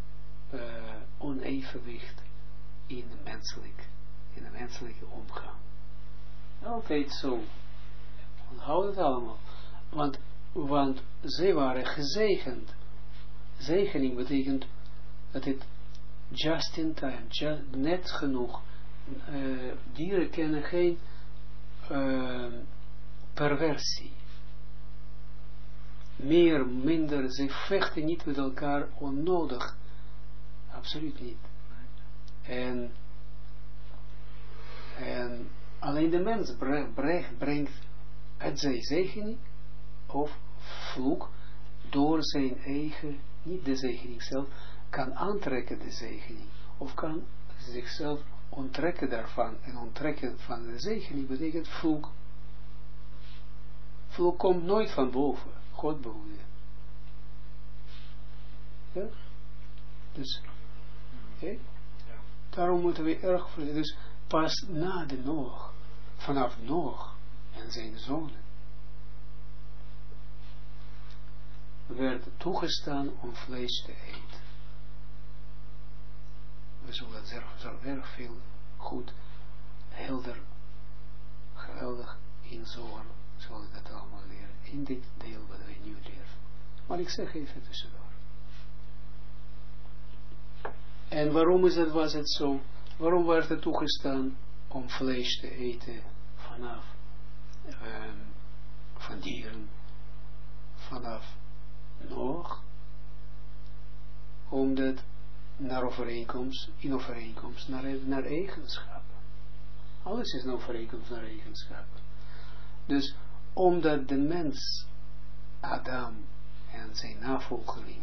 [SPEAKER 1] onevenwicht in de menselijke omgang. Altijd zo. Onthoud het allemaal. Want zij waren gezegend. Zegening betekent dat het just in time, net genoeg. Dieren kennen geen perversie. Meer, minder, ze vechten niet met elkaar onnodig. Absoluut niet. En alleen de mens brengt het zij zegening of vloek door zijn eigen, niet de zegening zelf, kan aantrekken de zegening, of kan zichzelf onttrekken daarvan, en onttrekken van de zegening betekent vloek. Vloek komt nooit van boven, God behoede. Ja? Dus, okay? Daarom moeten we erg voor, dus pas na de Noach, vanaf Noach en zijn zonen, werd toegestaan om vlees te eten. We zullen zo erg veel goed, helder, geweldig in Zohar, zullen we dat allemaal leren, in dit deel wat wij nu leren. Maar ik zeg even tussendoor. En waarom was het zo? Waarom werd het toegestaan om vlees te eten vanaf van dieren, vanaf Noach? Omdat in overeenkomst naar eigenschappen. Alles is in overeenkomst naar eigenschappen. Dus omdat de mens, Adam en zijn navolgelingen,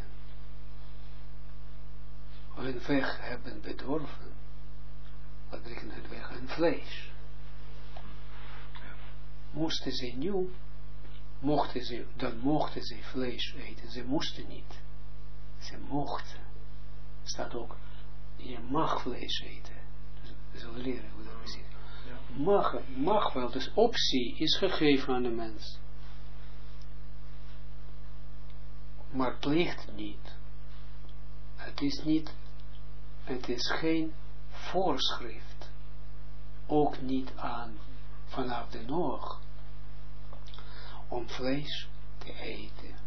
[SPEAKER 1] hun weg hebben bedorven, wat betekent hun weg? Hun vlees. Mochten ze vlees eten. Ze moesten niet. Ze mochten. Staat ook, je mag vlees eten. Dus we zullen leren hoe dat zit. Mag wel, dus optie is gegeven aan de mens. Maar plicht niet. Het is geen voorschrift. Ook niet aan vanaf de Noach om vlees te eten.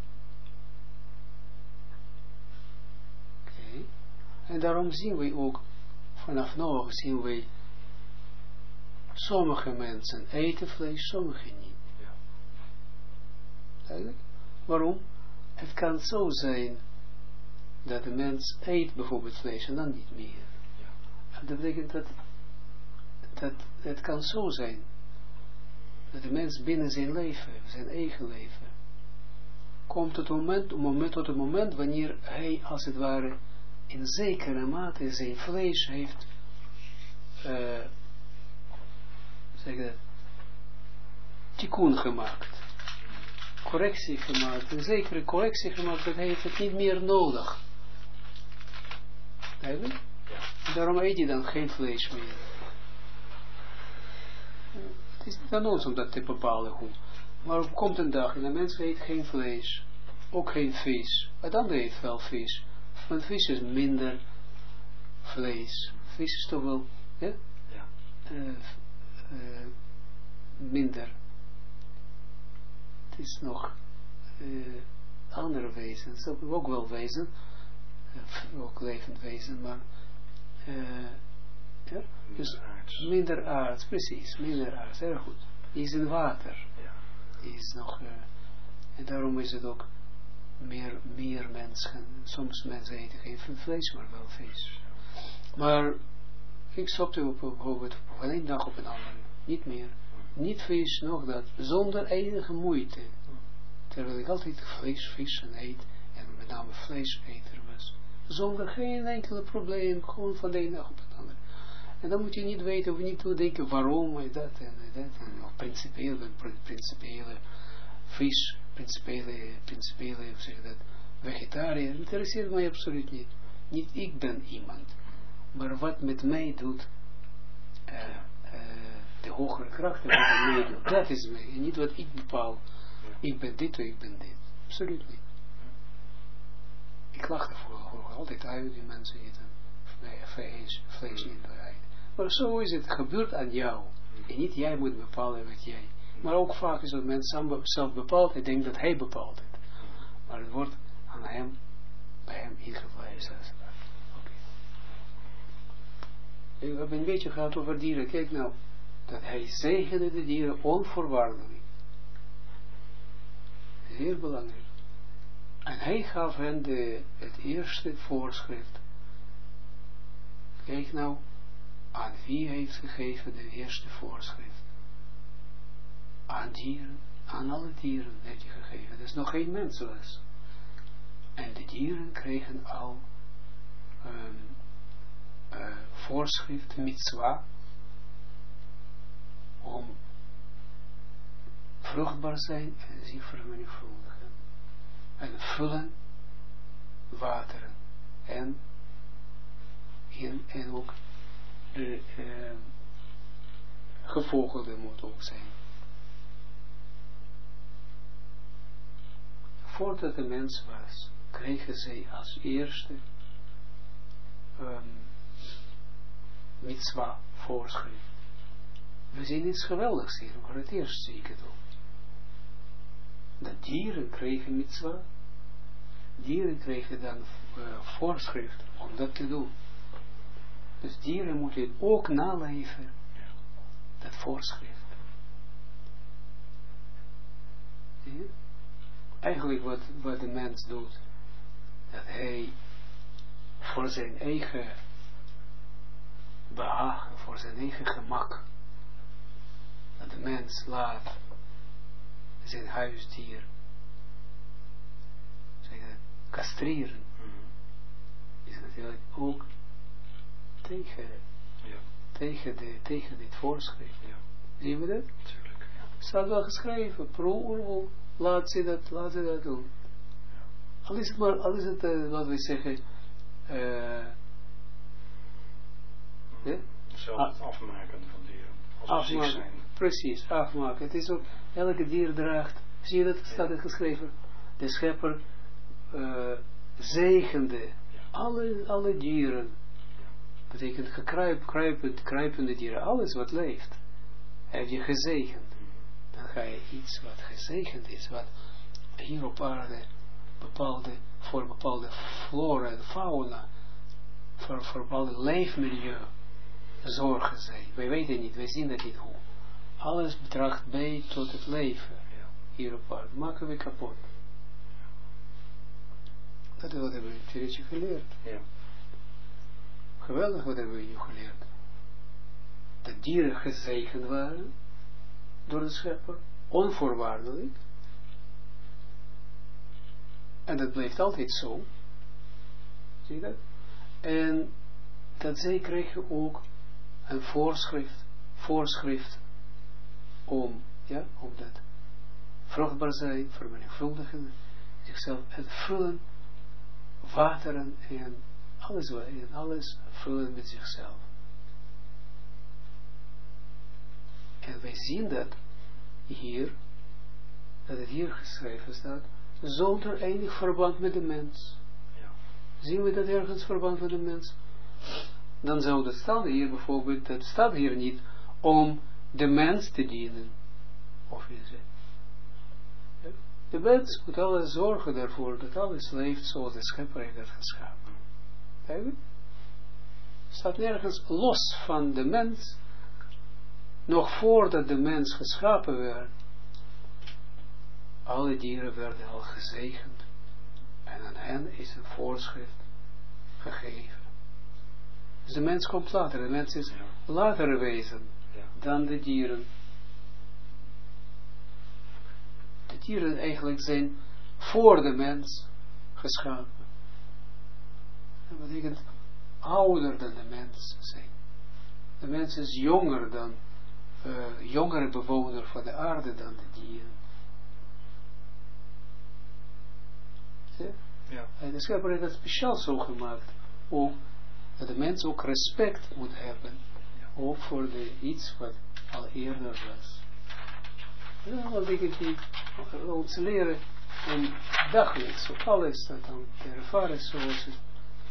[SPEAKER 1] Oké. En daarom zien we ook vanaf Noach zien we sommige mensen eten vlees, sommige niet.
[SPEAKER 2] Ja.
[SPEAKER 1] Eigenlijk? Waarom? Het kan zo zijn dat de mens eet bijvoorbeeld vlees en dan niet meer.
[SPEAKER 2] Ja.
[SPEAKER 1] En dat betekent dat het kan zo zijn dat de mens binnen zijn leven, zijn eigen leven, komt tot het moment wanneer hij als het ware in zekere mate zijn vlees heeft, zeg dat, tikkun gemaakt, correctie gemaakt, een zekere correctie gemaakt, dat hij heeft het niet meer nodig. Eigenlijk? Ja. Daarom eet hij dan geen vlees meer. Het is niet aan ons om dat te bepalen hoe. Maar er komt een dag en de mens eet geen vlees, ook geen vis. Maar dan eet wel vis. Want vis is minder vlees. Vis is toch wel minder. Het is nog andere wezens. Ook wel wezen. Ook levend wezen, maar ja? Dus minder aards, precies, minder aards, heel goed. Die is in water. Ja. Die is nog, en daarom is het ook meer mensen. Soms mensen eten geen vlees, maar wel vis. Maar ik stopte op een dag op een andere. Niet meer. Niet vis, nog dat. Zonder enige moeite. Terwijl ik altijd vis eet. En met name vleeseter was. Zonder geen enkele probleem. Gewoon van de ene dag op het andere. En dan moet je niet weten of niet denken waarom en dat en dat. En principiële vis, principiële, hoe zeg je dat, vegetariër. Interesseert mij absoluut niet. Niet ik ben iemand. Maar wat met mij doet, de hogere krachten wat met mij doet, dat is mij. En niet wat ik bepaal. Ik ben dit of ik ben dit. Absoluut niet. Ik lach ervoor altijd uit, die mensen eten vlees niet bereid. Maar zo is het, gebeurt aan jou. En niet jij moet bepalen wat jij. Maar ook vaak is dat mens zelf bepaalt en denkt dat hij bepaalt het. Maar het wordt aan hem, bij hem ingevleid. We hebben een beetje gehad over dieren. Kijk nou, dat hij zegende de dieren onvoorwaardelijk. Heel belangrijk. En hij gaf hen het eerste voorschrift. Kijk nou, aan wie heeft gegeven de eerste voorschrift? Aan dieren, aan alle dieren heeft hij gegeven. Dat is nog geen mensles. En de dieren kregen al voorschrift, mitzwa, om vruchtbaar zijn en zich vermenigvuldigen. En vullen, wateren en ook de gevolgde moet ook zijn. Voordat de mens was, kregen zij als eerste mitzwa voorschrift. We zien iets geweldigs hier, voor het eerst zie ik het ook. Dat dieren kregen mitzwa, dieren kregen dan voorschrift om dat te doen. Dus dieren moeten ook naleven dat voorschrift. Zie je? Eigenlijk wat de mens doet, dat hij voor zijn eigen behagen, voor zijn eigen gemak, dat de mens laat zijn huisdier castreren, is natuurlijk ook tegen dit voorschrift. Ja. Zien we dat? Natuurlijk. Ja. Staat wel geschreven, pro-oorlog, laat ze dat doen. Ja. Al is het, laten we zeggen,
[SPEAKER 2] zelf afmaken van dieren. Als ze ziek zijn.
[SPEAKER 1] Precies, afmaken. Het is ook, elke dier draagt, zie je dat, staat het geschreven, de schepper zegende alle dieren. Betekent kruipende dieren, alles wat leeft, heb je gezegend. Dan ga je iets wat gezegend is, wat hier op aarde voor bepaalde flora en fauna, voor bepaalde leefmilieu zorgen zij. Wij weten niet, wij zien dat niet hoe. Alles draagt bij tot het leven hier op aarde. Maken we kapot. Dat is wat hebben we een keertje geleerd. Ja. Geweldig wat hebben we nu geleerd. Dat dieren gezegend waren door de schepper, onvoorwaardelijk. En dat blijft altijd zo. Zie je dat? En dat zij kregen ook een voorschrift om dat vruchtbaar zijn, vermenigvuldigen, zichzelf en vullen, wateren en alles vullen met zichzelf. En wij zien dat hier, dat het hier geschreven staat, zonder enig verband met de mens.
[SPEAKER 2] Ja.
[SPEAKER 1] Zien we dat ergens verband met de mens? Dan zou dat staan hier bijvoorbeeld, dat staat hier niet om de mens te dienen. Of is het? De mens moet alles zorgen daarvoor, dat alles leeft zoals de schepper heeft dat geschapen. Kijk, staat nergens los van de mens, nog voordat de mens geschapen werd. Alle dieren werden al gezegend en aan hen is een voorschrift gegeven. Dus de mens komt later, de mens is later wezen dan de dieren. De dieren eigenlijk zijn voor de mens geschapen. Dat betekent ouder dan de mens zijn. De mens is jonger dan, jongere bewoner van de aarde dan de dieren.
[SPEAKER 2] Ja.
[SPEAKER 1] En de schepper heeft dat speciaal zo gemaakt. Ook dat de mens ook respect moet hebben. Ook voor iets wat al eerder was. Ja, wat dingen die ons leren en dagelijks ook alles dat dan te ervaren zoals het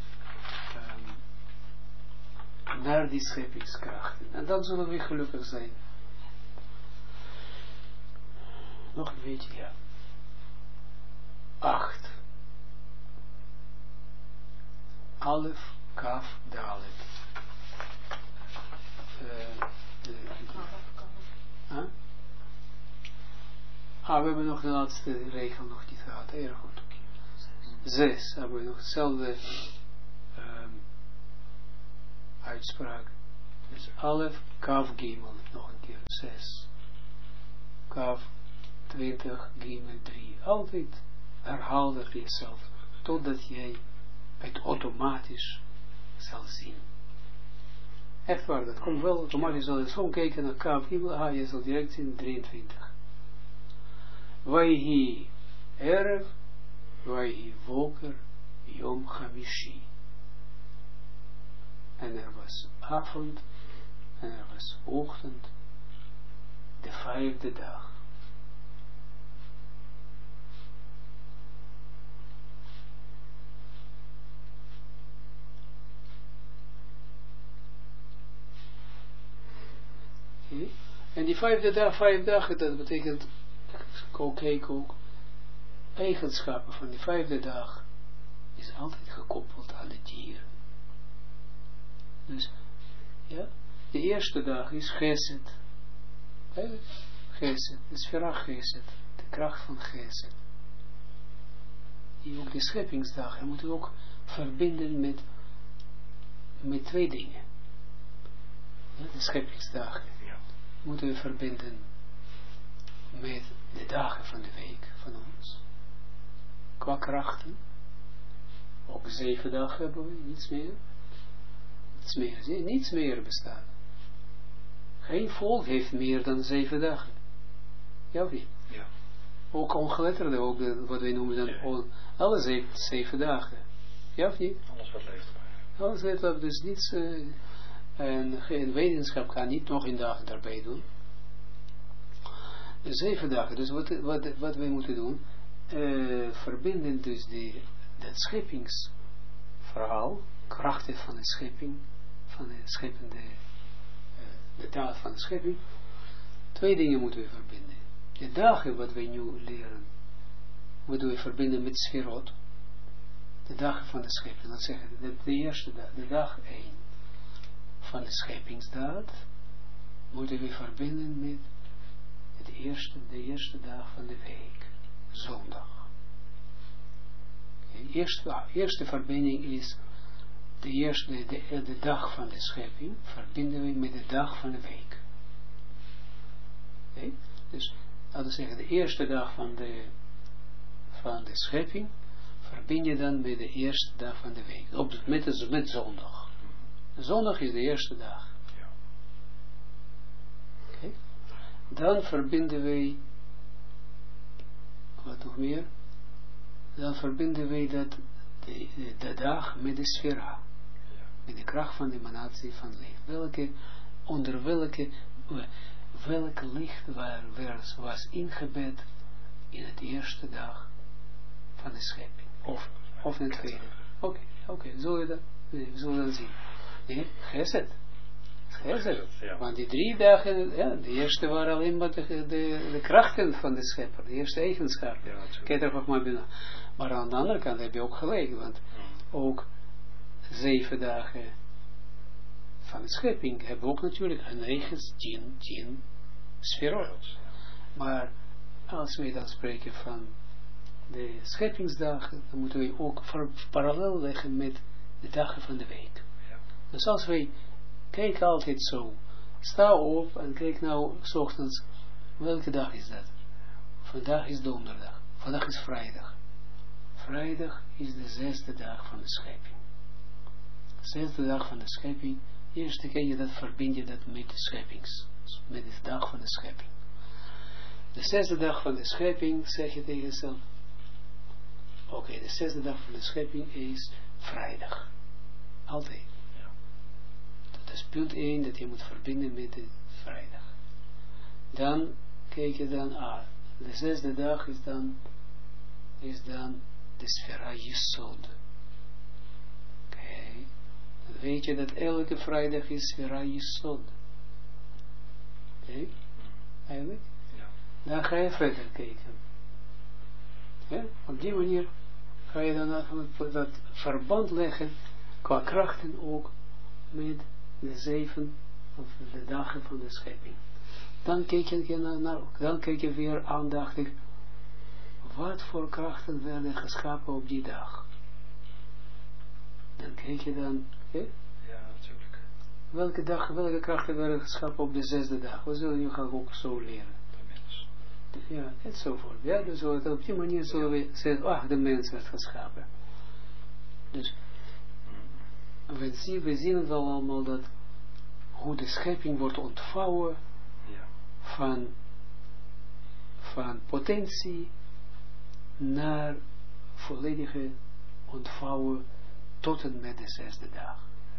[SPEAKER 1] naar die scheppingskrachten. En dan zullen we gelukkig zijn. Nog een beetje, ja. 8. Alef, Kaf, Dalet. We hebben nog de laatste regel nog niet gehad. Heel goed. 6. Hebben we nog hetzelfde uitspraak. Dus Alef, Kaf, Gimel. Nog een keer. 6. Kaf, 20, Gimel, 3. Altijd herhaal dat jezelf. Totdat jij het automatisch zal zien. Echt waar, dat komt wel automatisch. Zal je zo kijken naar Kaf, Gimel. Je zal direct zien 23. Vayhi Erev, Vayhi Woker, Yom Hamishi. En er was avond, en er was ochtend, de 5e dag. Okay. En die 5e dag, 5 dagen, dat betekent ook eigenschappen van die 5e dag is altijd gekoppeld aan de dieren. Dus, ja, de eerste dag is Gesed. Gesed, is Sferach Gesed, de kracht van Gesed. Die ook de scheppingsdagen moeten ook verbinden met 2 dingen. Ja, de scheppingsdagen moeten we verbinden met de dagen van de week van ons. Qua krachten. Ook 7 dagen hebben we, niets meer. Niets meer bestaat. Geen volk heeft meer dan 7 dagen. Ja of niet? Ja. Ook ongeletterde, ook wat wij noemen dan, alles heeft 7 dagen. Ja of niet?
[SPEAKER 2] Alles wat leeft.
[SPEAKER 1] Alles leeft, dus niets, en geen wetenschap kan niet nog een dag daarbij doen. 7 dagen, dus wat wij moeten doen, verbinden dus dat scheppingsverhaal, krachten van de schepping, van de scheppende, de taal van de schepping. 2 dingen moeten we verbinden. De dagen wat wij nu leren, moeten we verbinden met Sferot, de dagen van de schepping. Dat zeggen de eerste dag, de dag 1 van de scheppingsdaad, moeten we verbinden met de eerste dag van de week, zondag. De eerste verbinding is de dag van de schepping, verbinden we met de dag van de week. Okay? Dus, laten we zeggen, de eerste dag van de schepping, verbind je dan met de eerste dag van de week. Met zondag. Zondag is de eerste dag.
[SPEAKER 2] Ja.
[SPEAKER 1] Okay. Dan verbinden wij, wat nog meer? Dan verbinden wij dat de dag met de sfera.
[SPEAKER 2] Ja.
[SPEAKER 1] Met de kracht van de emanatie van licht. Onder welk licht was ingebed in het eerste dag van de schepping. Of in het tweede. Oké, zullen we dat zien. Nee, Geset. Ja. Want die 3 dagen, ja, de eerste waren alleen maar de krachten van de schepper, de eerste eigenschappen. Ja, maar aan de andere kant heb je ook gelijk, want ook 7 dagen van de schepping hebben ook natuurlijk een eigen 10 sferot. Maar als we dan spreken van de scheppingsdagen, dan moeten we ook parallel leggen met de dagen van de week.
[SPEAKER 2] Ja.
[SPEAKER 1] Dus als wij kijken altijd zo, sta op en kijk nou 's ochtends, welke dag is dat? Vandaag is donderdag, vandaag is vrijdag. Vrijdag is de 6e dag van de schepping. 6e dag van de schepping, eerste keer je dat verbind je dat met de scheppings, met de dag van de schepping. De 6e dag van de schepping, zeg je tegen jezelf, oké, de 6e dag van de schepping is vrijdag. Altijd.
[SPEAKER 2] Ja.
[SPEAKER 1] Dat is punt 1, dat je moet verbinden met de vrijdag. Dan kijk je dan, de 6e dag is dan de sfera Yesod. Oké. Dan weet je dat elke vrijdag is sfera Yesod. Oké. Eigenlijk.
[SPEAKER 2] Ja.
[SPEAKER 1] Dan ga je verder kijken. Ja? Op die manier ga je dan dat verband leggen, qua krachten ook, met de 7 of de dagen van de schepping. Dan kijk je weer aandachtig, wat voor krachten werden geschapen op die dag. Dan kijk je dan,
[SPEAKER 2] Ja, natuurlijk.
[SPEAKER 1] welke krachten werden geschapen op de 6e dag. We zullen nu gaan ook zo leren. Ja, enzovoort. Ja, dus op die manier zullen we zeggen, de mens werd geschapen. Dus we zien het wel allemaal dat hoe de schepping wordt ontvouwen van potentie naar volledige ontvouwen tot en met de 6e dag.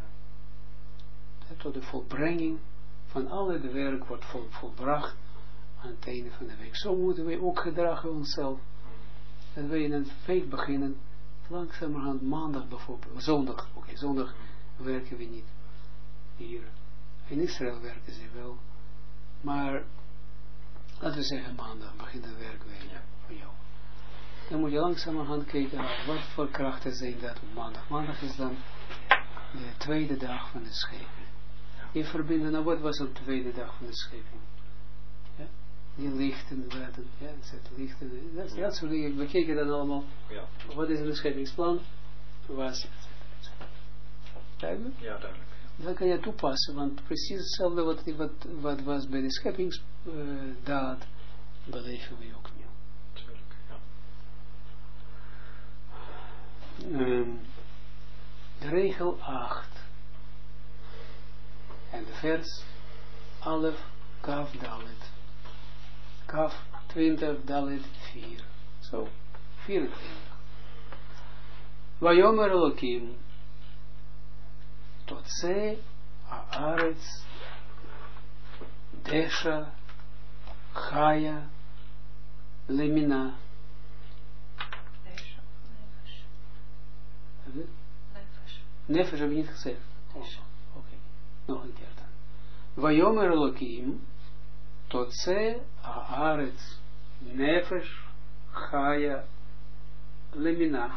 [SPEAKER 1] Tot de volbrenging van alle de werk wordt volbracht aan het einde van de week. Zo moeten wij ook gedragen onszelf. Dat wij in een week beginnen, langzamerhand maandag bijvoorbeeld, zondag werken we niet hier. In Israël werken ze wel, maar laten we zeggen maandag begint het werk weer voor jou. Dan moet je langzamerhand kijken, wat voor krachten zijn dat op maandag. Maandag is dan de 2e dag van de schepping. Je verbindt, nou wat was de 2e dag van de schepping? Ja? Die lichten werden, lichten, dat soort dingen, we kijken dan allemaal, wat is een scheppingsplan? Was duidelijk?
[SPEAKER 2] Ja, duidelijk.
[SPEAKER 1] Dan kan je toepassen, want precies hetzelfde wat was bij de scheppingsdaad, beleven we ook nu.
[SPEAKER 2] Tuurlijk,
[SPEAKER 1] De regel 8 en de vers Alef, Kaf, Dalet. Kaf 20, Dalet 4. Zo, 24. Vayomer Elohim Totse Haaretz Desha Chaya Lemina. Nefesh heb je niet gezegd. Oké. Nog een keer dan. Vayomer Elohim Totse Haaretz Nefesh Chaya Lemina.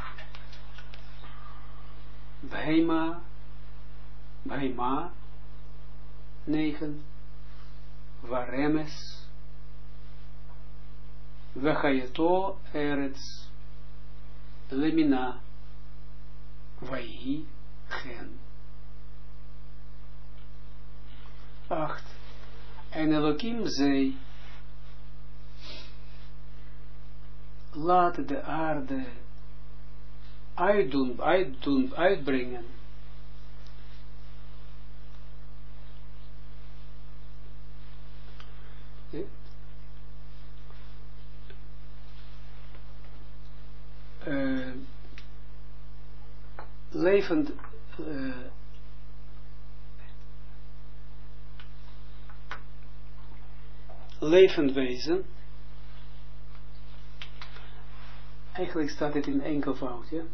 [SPEAKER 1] Behema 9 Varemes Vechayato Eretz Lemina Vaihi Gen 8 En Elohim zei, laat de aarde uitbrengen. Levend wezen. Eigenlijk staat het in enkelvoud, ja.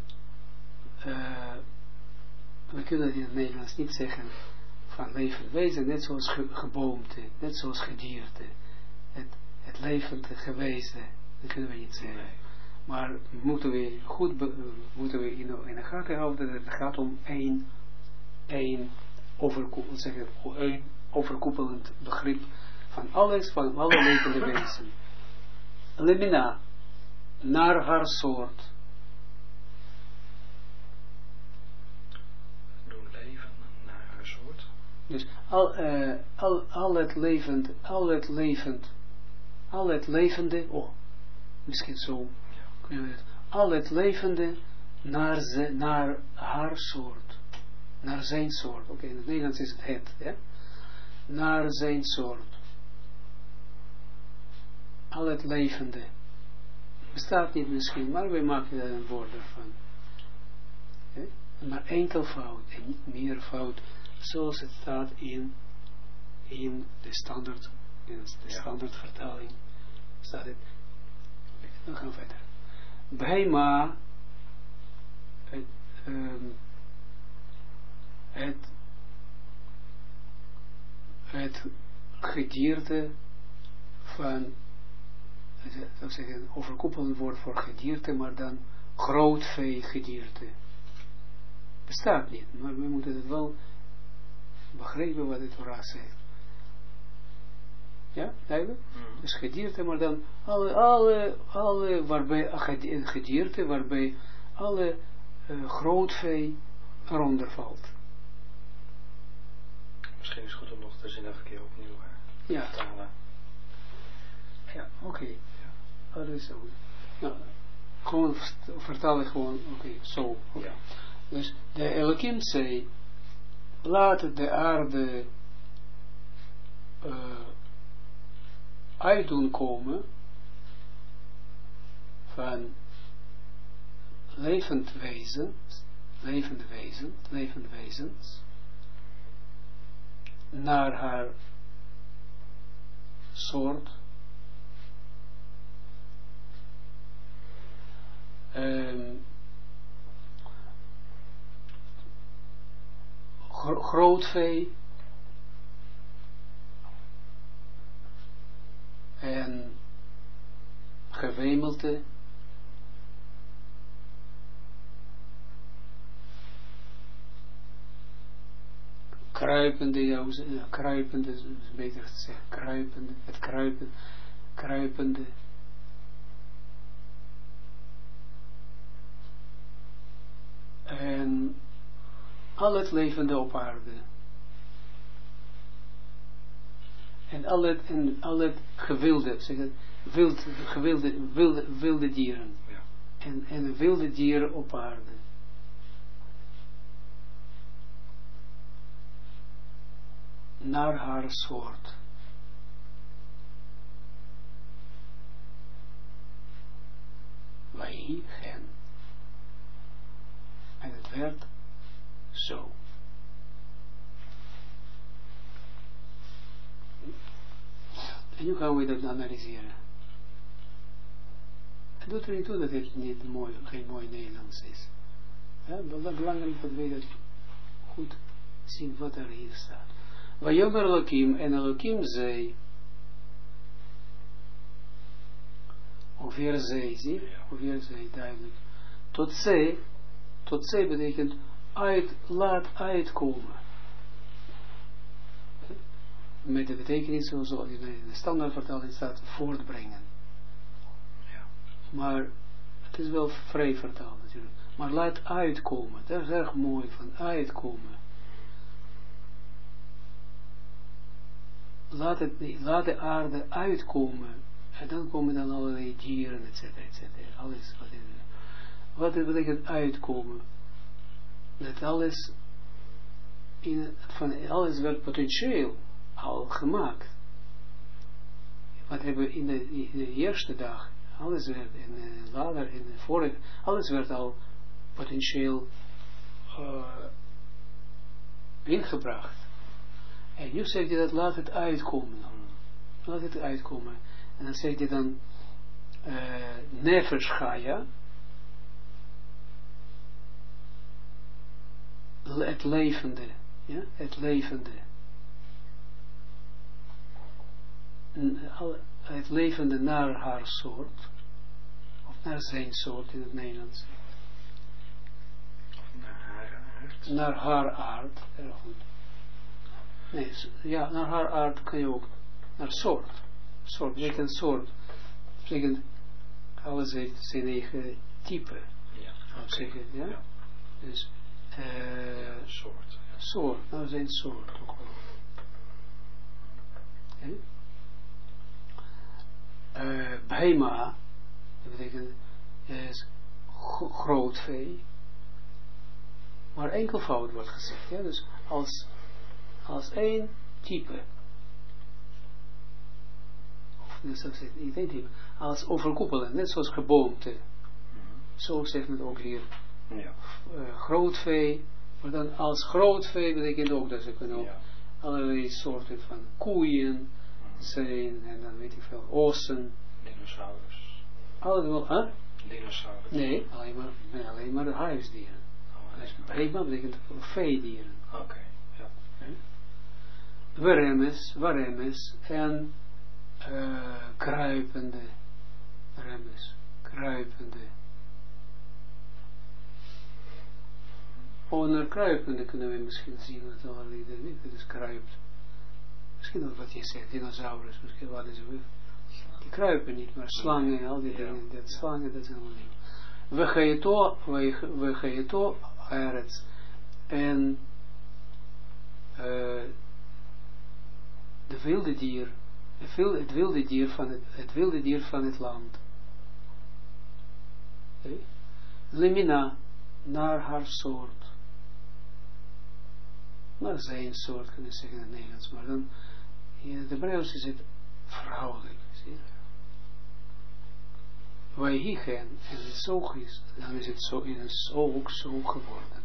[SPEAKER 1] We kunnen het in het Nederlands niet zeggen van levend wezen, net zoals geboomte, net zoals gedierte. Het levend gewezen, dat kunnen we niet zeggen. Maar moeten we in de gaten houden dat het gaat om één overkoepelend begrip van alles, van alle levende wezen. Lemina, naar haar soort.
[SPEAKER 2] Doen leven naar haar soort.
[SPEAKER 1] Dus al het levende, misschien zo, al het levende naar haar soort, naar zijn soort. Oké, in het Nederlands is het, ja? Naar zijn soort. Al het levende. Bestaat niet misschien, maar wij maken daar een woord ervan. Okay? Maar enkelvoud en niet meervoud, zoals het staat in de standaardvertaling. Staat het. Dan gaan we verder. Behema, het gedierte van, zou zeggen, overkoepelend woord voor gedierte, maar dan grootvee gedierte. Bestaat niet, maar we moeten het wel begrijpen wat het Torah zegt. Ja, duidelijk? Dus gedierte, maar dan alle waarbij een gedierte, waarbij alle grootvee eronder valt.
[SPEAKER 2] Misschien is het goed om nog de zin even een keer opnieuw te vertalen.
[SPEAKER 1] Ja, oké. Dat is zo. Nou, gewoon vertalen gewoon, zo. Okay. Dus de Elohim zei, laat de aarde uit doen komen van levende wezens, naar haar soort, grootvee en gewemelte kruipende is beter te zeggen, kruipende en al het levende op aarde en al het gewilde, zeg het, wilde dieren en wilde dieren op aarde. Naar haar soort. Wij hen. En het werd zo. En nu gaan we dat analyseren. Het doet er niet toe dat het niet mooi, geen mooi Nederlands is. Ja, belangrijk dat wij dat goed zien wat er hier staat. Vayomer Elohim, en Elohim zei, ongeveer zei, zie, ongeveer zei, duidelijk. Tot zij betekent laat uitkomen. Met de betekenis zoals in de standaardvertaling staat, voortbrengen. Ja. Maar het is wel vrij vertaald natuurlijk. Maar laat uitkomen, dat is erg mooi van uitkomen. Laat de aarde uitkomen. En dan komen dan allerlei dieren, etc. Alles wat in Wat betekent uitkomen? Dat alles, alles werd potentieel al gemaakt. Wat hebben we in de eerste dag, alles werd later, in de vorige, alles werd al potentieel ingebracht. En nu zegt hij dat laat het uitkomen. Laat het uitkomen. En dan zegt hij dan nefesh chaya, het levende, ja, het levende. Het levende naar haar soort, of naar zijn soort in het Nederlands.
[SPEAKER 2] Of naar haar aard.
[SPEAKER 1] Naar haar aard, erg goed. Nee, ja, naar haar aard kan je ook, naar soort. Soort, betekent soort. Betekent, alles heeft zijn eigen type.
[SPEAKER 2] Ja,
[SPEAKER 1] zou ik zeggen, ja. Ja. Dus,
[SPEAKER 2] soort. Ja.
[SPEAKER 1] Soort, nou zijn soort ook wel. Okay. Behema, dat betekent is groot vee, maar enkelvoud wordt gezegd, ja, dus als één type, of niet één type, als overkoepelen, net zoals geboomte, zo zegt het ook hier, ja. Groot vee, maar dan als groot vee betekent ook dat ze kunnen ook allerlei soorten van koeien zijn, en dan weet ik veel, ossen.
[SPEAKER 2] Dinosaurus.
[SPEAKER 1] Allemaal, hè?
[SPEAKER 2] Dinosaurus.
[SPEAKER 1] Nee, alleen maar huisdieren. Dus behema betekent veedieren.
[SPEAKER 2] Oké, ja.
[SPEAKER 1] Waremes en kruipende remes, kruipende. Onder kruipende kunnen we misschien zien wat allerlei dingen, dat is kruipt. Misschien ook wat je zegt, dinosaurus, misschien wat is het. Die kruipen niet, maar slangen en al die dingen, dat slangen, dat zijn allemaal niet. We gaan je to eretz. En de wilde dier, het wilde dier van het land. Okay. Lemina, naar haar soort. Naar zijn soort, kan je zeggen in het Nederlands, maar dan in het Hebreeuws is het vrouwelijk, zie je? Wij hiegen en het zoog is, dan is het zo in een ook zo geworden.